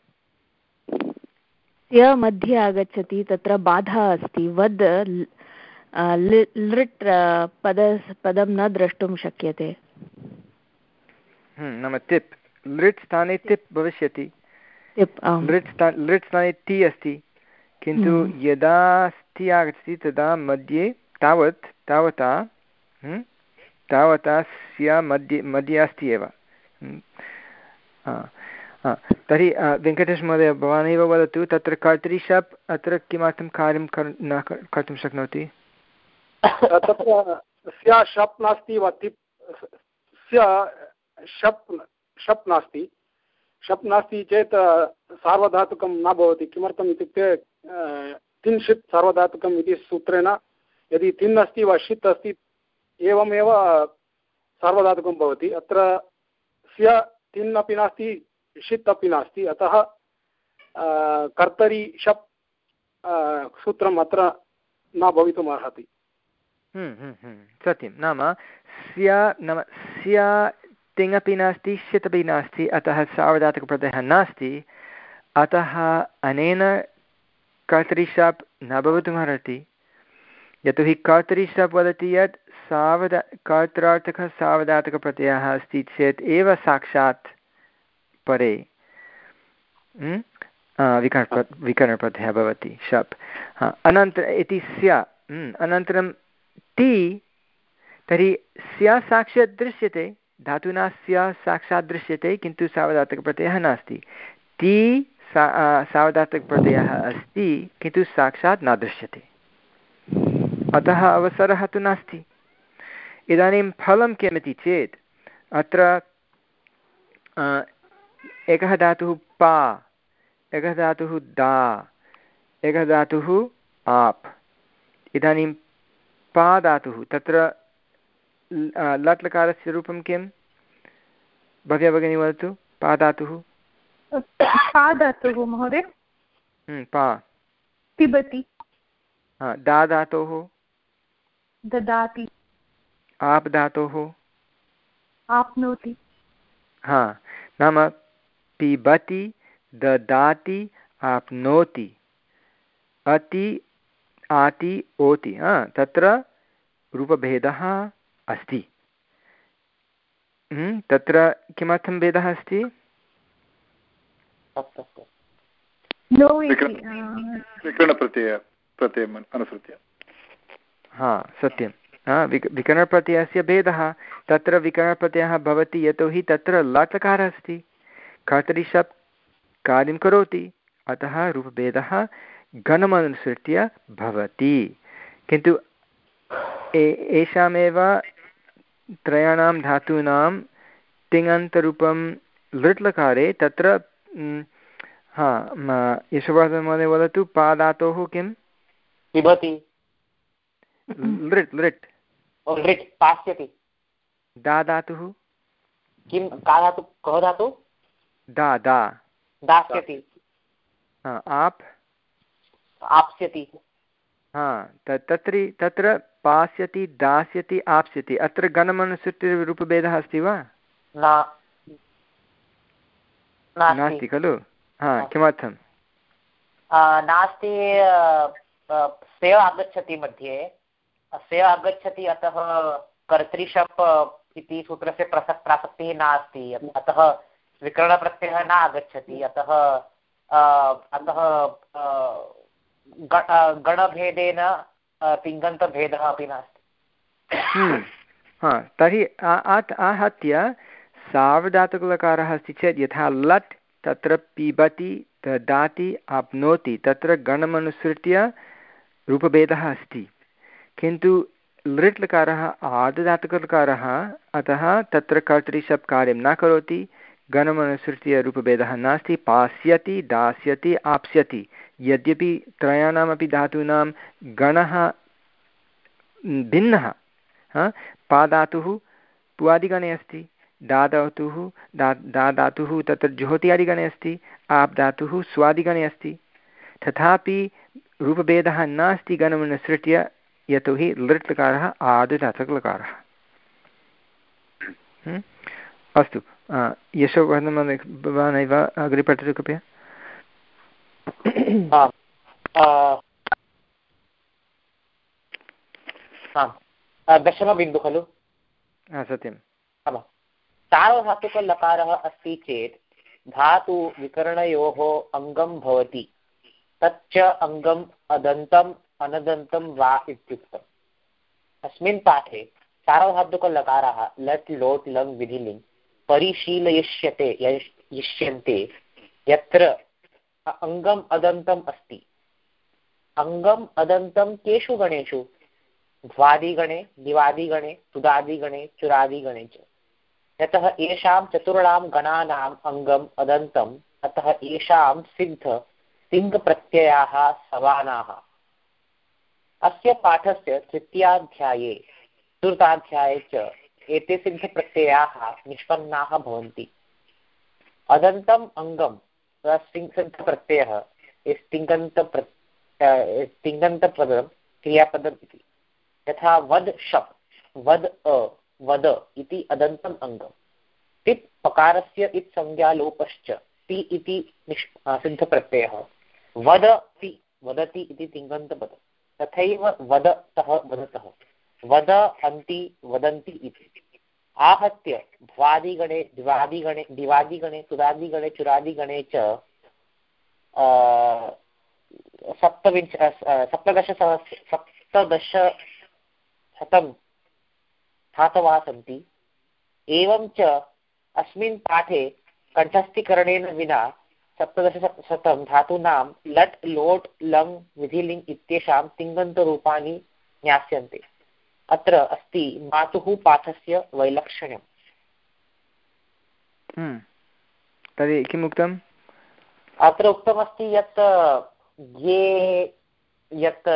स्य मध्ये आगच्छति, तत्र बाधा अस्ति। वद् लृट् पद पदं न द्रष्टुं शक्यते। नाम तिप् लृट् स्थाने तिप् भविष्यति। लृट् लृट् स्थाने ति अस्ति, किन्तु यदा स्थि आगच्छति तदा मध्ये तावत् तावता तावता स्य मध्ये मध्ये अस्ति एव। तर्हि वेङ्कटेशमहोदय, भवानेव वदतु, तत्र कर्तरि शप् अत्र किमर्थं कार्यं कर् न कर्तुं शक्नोति? तत्र स्य शप् नास्ति वा? तिप् स्य शप् शप् नास्ति। शप् नास्ति चेत् सार्वधातुकं न भवति। किमर्थम् इत्युक्ते तिन् सार्वधातुकम् इति सूत्रेण यदि तिन् अस्ति वा षित् अस्ति एवमेव सार्वधातुकं भवति। अत्र स्य तिन् अपि नास्ति, षित् अपि नास्ति। अतः कर्तरि शप् सूत्रम् अत्र न भवितुम् अर्हति। सत्यं। नाम स्य नाम स्य तिङपि नास्ति, षित् अपि नास्ति, अतः सार्वधातुकप्रत्ययः नास्ति। अतः अनेन कर्तरि शप् न भवितुमर्हति, यतोहि कर्तरि शप् वदति यत् सावधा कर्तृर्थकः सार्वधातुकप्रत्ययः अस्ति चेत् एव साक्षात् परे विकर्ण विकरणप्रत्ययः भवति शप्। अनन्तरम् इति स्य। अनन्तरं ति, तर्हि स्य साक्षात् दृश्यते, धातुना स्य साक्षात् दृश्यते, किन्तु सार्वधातुकप्रत्ययः नास्ति। ति सा सार्वधातुकप्रत्ययः अस्ति, किन्तु साक्षात् न दृश्यते। अतः अवसरः तु नास्ति। इदानीं फलं किमिति चेत् अत्र एकः धातुः पा, एकः धातुः दा, एकः धातुः आप्। इदानीं पा धातुः तत्र लट् लकारस्य रूपं किं? भव्या भगिनी वदतु। पा धातुः पा धातुः महोदय पा पिबति। हा, दा धातोः ददाति। आप् धातोः आप्नोति। हा, नाम पिबति, ददाति, आप्नोति, अति, आति, ओति। हा, तत्र रूपभेदः अस्ति। तत्र किमर्थं भेदः अस्ति? विकरणप्रत्यय प्रत्ययम् अनुसृत्य। हा, सत्यं। हा, विक विकरणप्रत्ययस्य भेदः। तत्र विकरणप्रत्ययः भवति यतोहि तत्र लट्लकारः अस्ति। कर्तरिशप् कार्यं करोति, अतः रूपभेदः गणमनुसृत्य भवति। किन्तु एषामेव त्रयाणां धातूनां तिङन्तरूपं लृट्लकारे तत्र हा यशोवर्धनमहोदय वदतु। पा धातोः किं? पिबति। लृट् लृट् लृट् पास्यति। दा धातुः किं? का धातु? कः धातु? दा दा दास्यति। आप् आप्स्यति। हा, तत्र तत्र पास्यति, दास्यति, आप्स्यति। अत्र गणमनुसृत्य रूपभेदः अस्ति वा? नास्ति खलु? हा, किमर्थं नास्ति? सेव आगच्छति मध्ये, सेव आगच्छति, अतः कर्तृशप् इति सूत्रस्य प्रसक् प्रासक्तिः नास्ति, अतः विकरणप्रत्ययः न आगच्छति, अतः अतः गणभेदेन तिङन्तभेदः अपि नास्ति। हा, तर्हि आहत्य सार्वधातुकलकारः अस्ति चेत् यथा लट् तत्र पिबति, ददाति, आप्नोति, तत्र गणमनुसृत्य रूपभेदः अस्ति। किन्तु लृट् लकारः आर्धधातुकलकारः, अतः तत्र कर्तरिशप् कार्यं न करोति, गणमनुसृत्य रूपभेदः नास्ति। पास्यति, दास्यति, आप्स्यति। यद्यपि त्रयाणामपि धातूनां गणः भिन्नः। पा धातुः पुवादिगणे अस्ति, दा धातुः दा दा धातुः तत्र जुहोत्यादिगणे अस्ति, आप् धातुः स्वादिगणे अस्ति। तथापि रूपभेदः नास्ति गणमनुसृत्य, यतोहि लृट् लकारः आर्धधातुकलकारः। अस्तु, यशोवर्धन भवान् एव अग्रे पठतु कृपया। दशमबिन्दु खलु? सत्यं। सार्वधातुकलकारः अस्ति चेत् धातु विकरणयोः अङ्गं भवति, तच्च अङ्गम् अदन्तम् अनदन्तं वा इत्युक्तम्। अस्मिन् पाठे सार्वधातुकलकाराः लट् लोट् लङ् विधिलिङ् परिशीलयिष्यते यिष्यन्ते यत्र अङ्गम् अदन्तम् अस्ति। अङ्गम् अदन्तं केषु गणेषु? ध्वादिगणे, दिवादिगणे, तुदादिगणे, चुरादिगणे च। यतः येषां चतुर्णां गणानाम् अङ्गम् अदन्तम्, अतः येषां सिद्ध तिङ्प्रत्ययाः समानाः। अस्य पाठस्य तृतीयाध्याये चतुर्थाध्याये च एते सिद्धप्रत्ययाः निष्पन्नाः भवन्ति। अदन्तम् अङ्गं सिद्धप्रत्ययः तिङन्तप्र तिङन्तपदं क्रियापदम् इति। यथा वद शप्, वद अ, वद इति अदन्तम् अङ्गम्। टिप् पकारस्य इत् संज्ञालोपश्च ति इति सिद्धप्रत्ययः। वदति, वदति इति तिङन्तपदम्। तथैव वदतः, वदतः, वद अन्ति, वदन्ति इति। आहत्य भ्वादिगणे, द्वादिगणे, दिवादिगणे, तुदादिगणे, चुरादिगणे च सप्तविंश सप्तदश सप्तदश शतं धातवः सन्ति। एवं च अस्मिन् पाठे कण्ठस्थीकरणेन विना सप्तदशशतं धातूनां लट् लोट् लङ् विधिलिङ् इत्येषां तिङन्तरूपाणि ज्ञास्यन्ते। अत्र अस्ति मातुः पाठस्य वैलक्षण्यम्। तर्हि किम् उक्तम्? अत्र उक्तमस्ति यत् ये यत्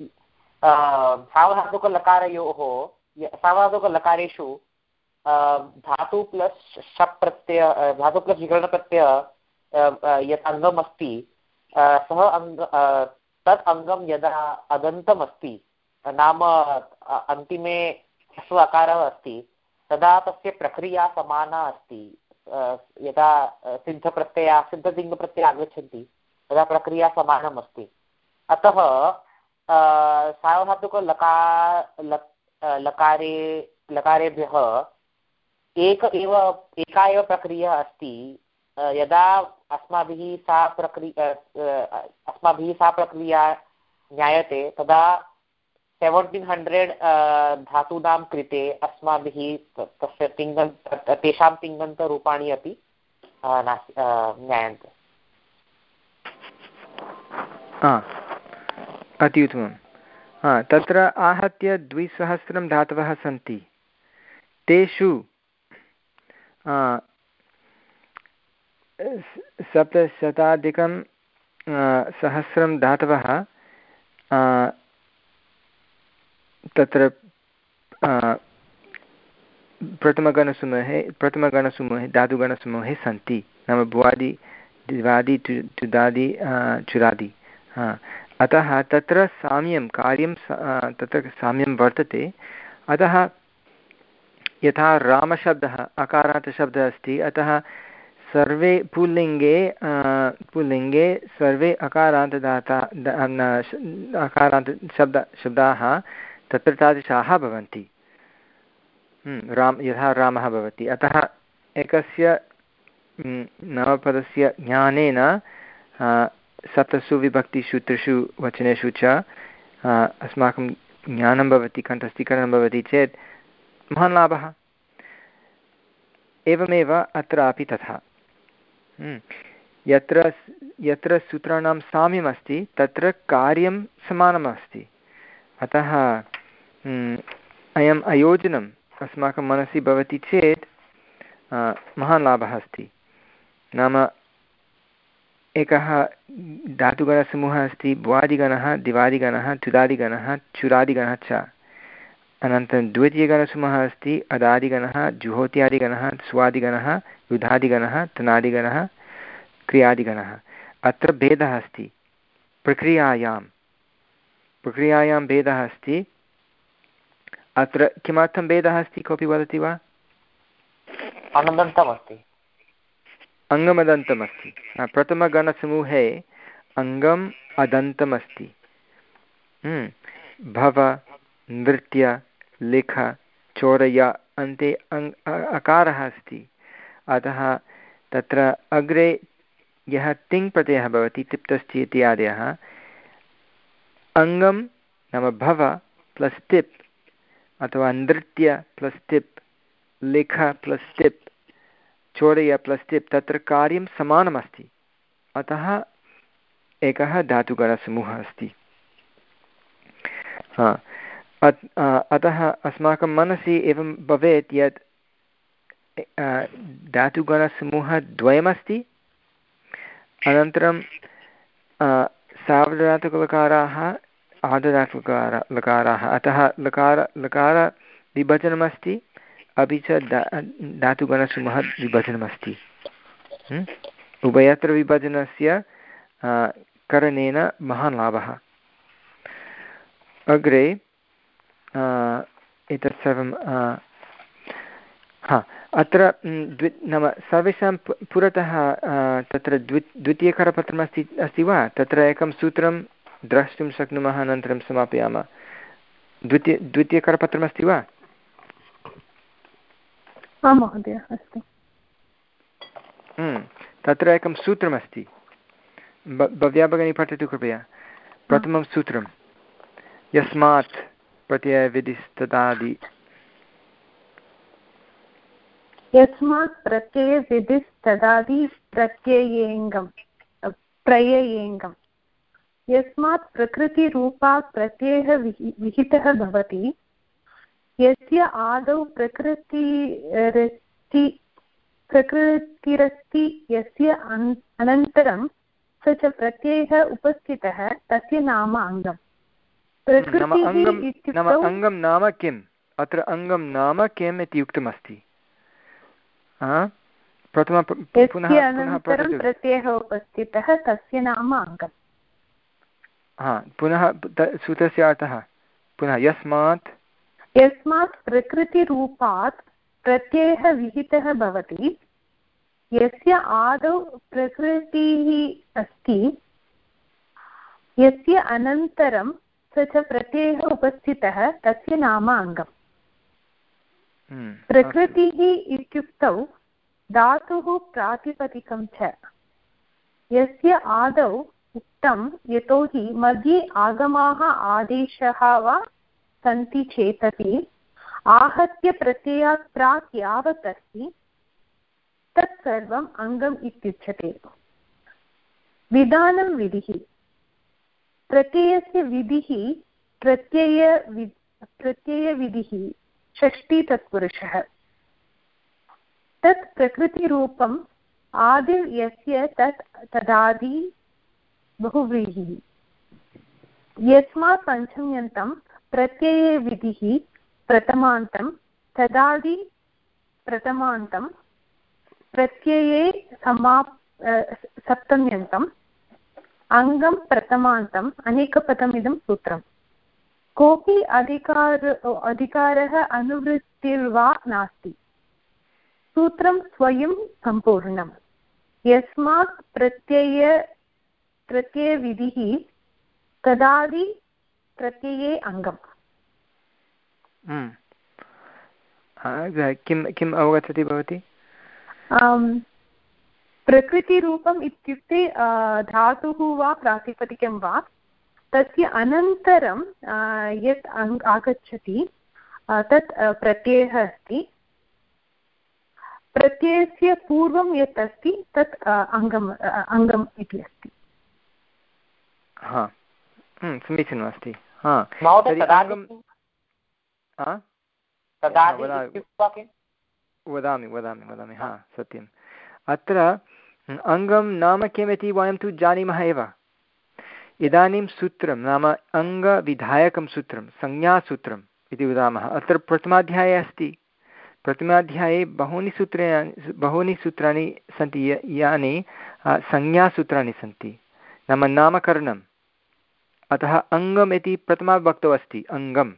सावधातुकलकारयोः सावधातुकलकारेषु धातु प्लस् शप् प्रत्यय धातु प्लस् विकरणप्रत्यय यत् अङ्गम् अस्ति सः अङ्ग तत् अङ्गं यदा अदन्तम् अस्ति नाम अन्तिमे ह्रस्व अकारः अस्ति तदा तस्य प्रक्रिया समाना अस्ति। यदा सिद्धप्रत्ययः सिद्धलिङ्गप्रत्ययः आगच्छन्ति तदा प्रक्रिया समानम् अस्ति। अतः सार्वधातुकलका लकारे लकारेभ्यः एक एव एका एव प्रक्रिया अस्ति। यदा अस्माभिः सा प्रक्रिया अस्माभिः सा प्रक्रिया ज्ञायते तदा सेवेण्टीन् हण्ड्रेड् धातूनां कृते अस्माभिः तस्य तिङन्त तेषां तिङन्तरूपाणि अपि ज्ञायन्ते। अति उत्तमं। हा, तत्र आहत्य द्विसहस्रं धातवः सन्ति। तेषु सप्तशताधिकं सहस्रं धातवः तत्र प्रथमगणसमूहे प्रथमगणसमूहे धातुगणसमूहे सन्ति, नाम भुवादि द्विवादि तुदादि चुरादि। अतः तत्र साम्यं कार्यं तत्र साम्यं वर्तते। अतः यथा रामशब्दः अकारान्तशब्दः अस्ति, अतः सर्वे पुल्लिङ्गे पुल्लिङ्गे सर्वे अकारान्तदाता अकारान्तशब्द शब्दाः तत्र तादृशाः भवन्ति। राम यथा रामः भवति। अतः एकस्य नवपदस्य ज्ञानेन सप्तसु विभक्तिषु त्रिषु वचनेषु च अस्माकं ज्ञानं भवति, कण्ठस्थीकरणं भवति चेत् महान् लाभः। एवमेव अत्रापि तथा। यत्र यत्र सूत्राणां साम्यमस्ति तत्र कार्यं समानमस्ति। अतः अयम् अयोजनम् अस्माकं मनसि भवति चेत् महान् लाभः अस्ति। नाम एकः धातुगणसमूहः अस्ति, भुवादिगणः दिवादिगणः तुदादिगणः चुरादिगणः च। अनन्तरं द्वितीयगणसमूहः अस्ति अदादिगणः जुहोत्यादिगणः स्वादिगणः युधादिगणः तनादिगणः क्रियादिगणः। अत्र भेदः अस्ति प्रक्रियायां प्रक्रियायां भेदः अस्ति। अत्र किमर्थं भेदः अस्ति, कोऽपि वदति वा? अनन्तमस्ति अङ्गमदन्तमस्ति। प्रथमगणसमूहे अङ्गम् अदन्तमस्ति। भव नृत्य लिख चोरय अन्ते अङ् अकारः अस्ति। अतः तत्र अग्रे यः तिङ् प्रत्ययः भवति तिप्तस्थि इत्यादयः अङ्गं नाम भव प्लस् तिप् अथवा नृत्य प्लस् तिप् लिख प्लस् तिप् चोरय प्लस् तिप् तत्र कार्यं समानमस्ति। अतः एकः धातुगणसमूहः अस्ति। हा, अतः अस्माकं मनसि एवं भवेत् यत् धातुगणसमूहद्वयमस्ति, अनन्तरं सार्वधातुकलकाराः आर्धधातुकलकार लकाराः। अतः लकार लकारविभजनमस्ति, अपि च धा धातुगणसमूहः विभजनमस्ति। उभयत्र विभजनस्य करणेन महान् लाभः। अग्रे एतत् सर्वं हा अत्र द्वि नाम सर्वेषां पुरतः तत्र द्वि द्वितीयकरपत्रमस्ति अस्ति वा? तत्र एकं सूत्रं द्रष्टुं शक्नुमः, अनन्तरं समापयामः। द्वितीय द्वितीयकरपत्रमस्ति वा? आं महोदय, अस्तु। तत्र एकं सूत्रमस्ति, भव्या भगिनी पठतु कृपया। प्रथमं सूत्रं यस्मात् प्रत्ययविधिस्तदादि। यस्मात् प्रत्ययविधिस्तदादि प्रत्ययेङ्गं प्रत्ययेङ्गं यस्मात् प्रकृतिरूपात् प्रत्ययः विहि विहितः भवति यस्य आदौ प्रकृतिरस्ति प्रकृतिरस्ति यस्य अनन्तरं स च प्रत्ययः उपस्थितः तस्य नाम अङ्गम्। अङ्गं नाम किम्? अत्र अङ्गं नाम किम् इति उक्तमस्ति? प्रथम प्रत्ययः उपस्थितः तस्य नाम अङ्गम्। हा, पुनः सूत्रस्य अर्थः पुनः यस्मात् यस्मात् प्रकृतिरूपात् प्रत्ययः विहितः भवति यस्य आदौ प्रकृतिः अस्ति यस्य अनन्तरं स च प्रत्ययः उपस्थितः तस्य नाम अङ्गम्। प्रकृतिः इत्युक्तौ धातुः प्रातिपदिकं च यस्य आदौ उक्तं यतोहि मध्ये आगमाः आदेशः वा सन्ति चेदपि आहत्य प्रत्ययात् प्राक् यावत् अस्ति तत्सर्वम् अङ्गम् इत्युच्यते। विधानं विधिः प्रत्ययस्य विधिः प्रत्यय प्रत्ययविधिः षष्ठी तत्पुरुषः तत् प्रकृतिरूपम् आदिर् यस्य तत् तदादि बहुव्रीहिः यस्मात् पञ्चम्यन्तं प्रत्ययविधिः प्रथमान्तं तदादि प्रथमान्तं प्रत्यये समाप् सप्तम्यन्तम् अङ्गं प्रथमान्तम् अनेकपदमिदं सूत्रम्। कोऽपि अधिकार अधिकारः अनुवृत्तिर्वा नास्ति। सूत्रं स्वयं सम्पूर्णम्। यस्मात् प्रत्यय प्रत्ययविधिः तदादि प्रत्यये अङ्गम्। किं किम् अवगच्छति भवती? प्रकृतिरूपम् इत्युक्ते धातुः वा प्रातिपदिकं वा तस्य अनन्तरं यत् आगच्छति तत् प्रत्ययः अस्ति। प्रत्ययस्य पूर्वं यत् अस्ति तत् अङ्गम् अङ्गम् इति अस्ति। हा, समीचीनम् अस्ति। वदामि वदामि वदामि हा सत्यम्। अत्र अङ्गं नाम किमिति वयं तु जानीमः एव। इदानीं सूत्रं नाम अङ्गविधायकं सूत्रं संज्ञासूत्रम् इति वदामः। अत्र प्रथमाध्याये अस्ति। प्रथमाध्याये बहूनि सूत्राणि बहूनि सूत्राणि सन्ति यानि संज्ञासूत्राणि सन्ति नाम नामकरणम्। अतः अङ्गम् इति प्रथमाविभक्तौ अस्ति अङ्गम्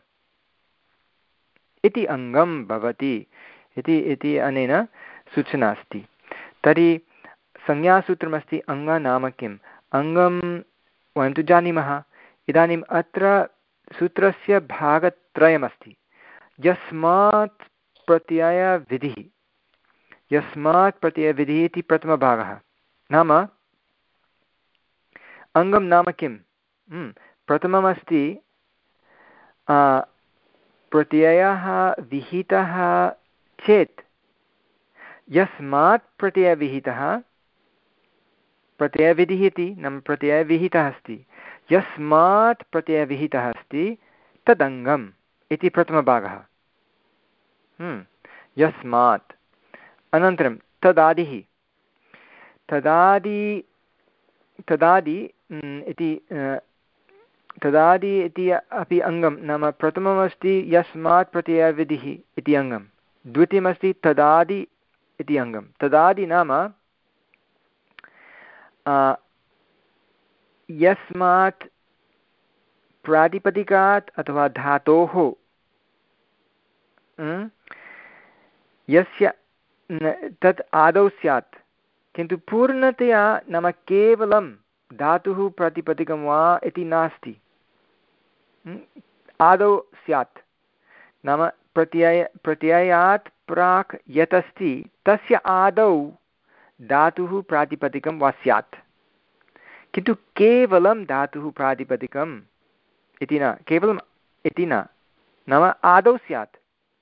इति अङ्गं भवति इति इति अनेन सूचना अस्ति। तर्हि संज्ञासूत्रमस्ति अङ्ग नाम किम्? अङ्गं वयं तु जानीमः। इदानीम् अत्र सूत्रस्य भागत्रयमस्ति। यस्मात् प्रत्ययविधिः यस्मात् प्रत्ययविधिः इति प्रथमभागः नाम अङ्गं नाम किं? प्रथममस्ति प्रत्ययः विहितः चेत् यस्मात् प्रत्ययविहितः प्रत्ययविधिः इति नाम प्रत्ययविहितः अस्ति यस्मात् प्रत्ययविहितः अस्ति तदङ्गम् इति प्रथमभागः। यस्मात् अनन्तरं तदादिः तदादि तदादि इति तदादि इति अपि अङ्गं नाम प्रथममस्ति यस्मात् प्रत्ययविधिः इति अङ्गं। द्वितीयमस्ति तदादि इति अङ्गं। तदादि नाम यस्मात् प्रातिपदिकात् अथवा धातोः यस्य तत् आदौ स्यात् किन्तु पूर्णतया नाम केवलं धातुः प्रातिपदिकं वा इति नास्ति। आदौ स्यात् नाम प्रत्यय प्रत्ययात् प्राक् यत् अस्ति तस्य आदौ धातुः प्रातिपदिकं वा स्यात् किन्तु केवलं धातुः प्रातिपदिकम् इति न केवलम् इति न नाम आदौ स्यात्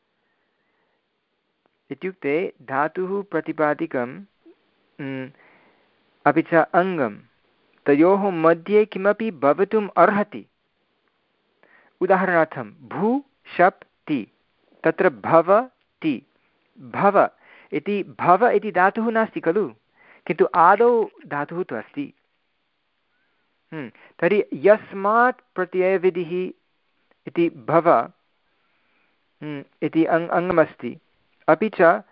इत्युक्ते धातुः प्रतिपादिकं अपि च अङ्गं तयोः मध्ये किमपि भवितुम् अर्हति। उदाहरणार्थं भू शप् ति, तत्र भव ति, भव इति भव इति धातुः नास्ति खलु, किन्तु आदौ धातुः तु अस्ति। तर्हि यस्मात् प्रत्ययविधिः इति भव इति अङ् अङ्गमस्ति, अपि च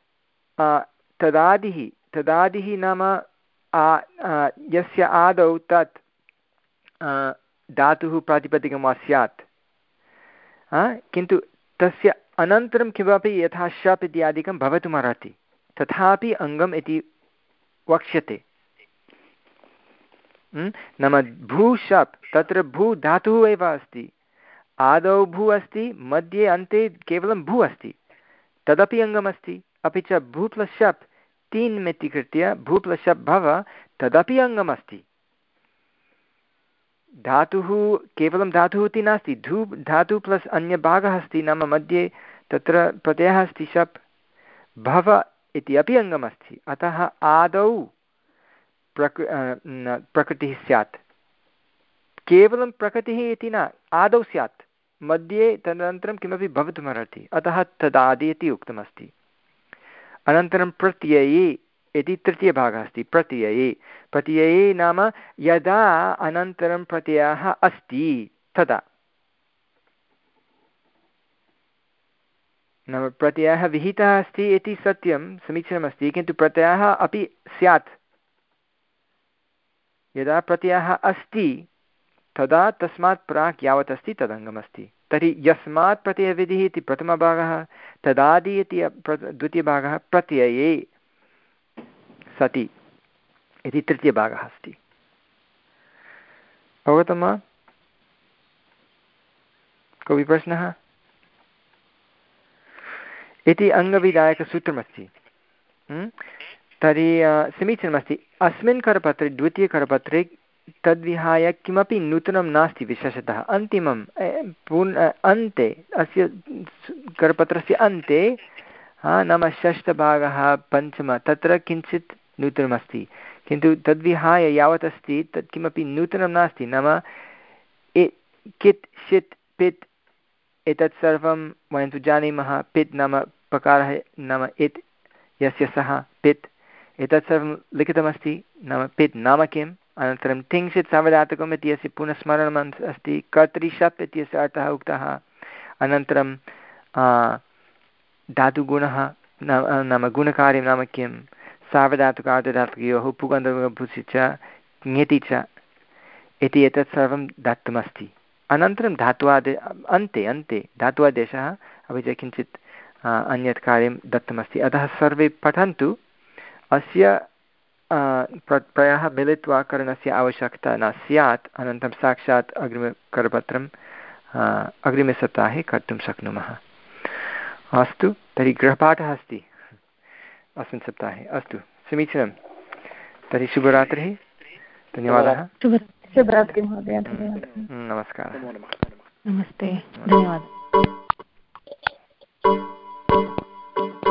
तदादिः तदादिः नाम यस्य आदौ तत् धातुः प्रातिपदिकं वा स्यात्, किन्तु तस्य अनन्तरं किमपि यथा शप् इत्यादिकं भवितुमर्हति, तथापि अङ्गम् इति वक्ष्यते। नाम भू शप्, तत्र भू धातुः एव अस्ति, आदौ भू अस्ति, मध्ये अन्ते केवलं भू अस्ति, तदपि अङ्गमस्ति। अपि च भू प्लस् शप् तीन् मितीकृत्य भू प्लस् शप् भव, तदपि अङ्गमस्ति। धातुः केवलं धातुः इति नास्ति, धू धातुः प्लस् अन्यभागः अस्ति, नाम मध्ये तत्र प्रत्ययः अस्ति शप्, भव इति अपि अङ्गमस्ति। अतः आदौ प्रकृ प्रकृतिः स्यात्, केवलं प्रकृतिः इति न, आदौ स्यात्, मध्ये तदनन्तरं किमपि भवितुमर्हति, अतः तदादि इति उक्तमस्ति। अनन्तरं प्रत्यये इति तृतीयभागः अस्ति। प्रत्यये प्रत्यये नाम यदा अनन्तरं प्रत्ययः अस्ति तदा, नाम प्रत्ययः विहितः अस्ति इति सत्यं, समीचीनमस्ति, किन्तु प्रत्ययः अपि स्यात्। यदा प्रत्ययः अस्ति तदा तस्मात् प्राक् यावत् अस्ति तदङ्गमस्ति। तर्हि यस्मात् प्रत्ययविधिः इति प्रथमभागः, तदादि इति द्वितीयभागः, प्रत्यये सति इति तृतीयभागः अस्ति। अवगतं वा? कोऽपि प्रश्नः? इति अङ्गविधायकसूत्रमस्ति। तर्हि समीचीनमस्ति। अस्मिन् करपत्रे, द्वितीयकरपत्रे तद्विहाय किमपि नूतनं नास्ति विशेषतः। अन्तिमं पूर्ण अन्ते, अस्य करपत्रस्य अन्ते नाम षष्ठभागः पञ्चमः, तत्र किञ्चित् नूतनमस्ति, किन्तु तद्विहाय यावत् अस्ति तत् किमपि नूतनं नास्ति। नाम इ कित् षित् पित् एतत् सर्वं वयं तु जानीमः। पित् नाम पकारः, नाम इत् यस्य सः पित्, एतत् सर्वं लिखितमस्ति। नाम पित् नाम किम्, अनन्तरं तिङ्क्षित् सावधातुकम् इत्यस्य पुनः स्मरणम् अस्ति। कर्तरि शप् इत्यस्य अर्थः उक्तः। अनन्तरं धातुगुणः नाम गुणकार्यं नाम किं, सावधातुकार्धधातुकयोः पुगन्धभूसि च ङति च इति एतत् सर्वं दत्तमस्ति। अनन्तरं धात्वादे अन्ते अन्ते धात्वादेशः अपि च किञ्चित् अन्यत् कार्यं दत्तमस्ति। अतः सर्वे पठन्तु। अस्य प्रत्ययः मिलित्वा करणस्य आवश्यकता न स्यात्। अनन्तरं साक्षात् अग्रिमकरपत्रम् अग्रिमसप्ताहे कर्तुं शक्नुमः। अस्तु, तर्हि गृहपाठः अस्ति अस्मिन् सप्ताहे। अस्तु, समीचीनं। तर्हि शुभरात्रिः, धन्यवादः। शुभरात्रिः महोदय, धन्यवादः। नमस्कारः। नमस्ते, धन्यवादः।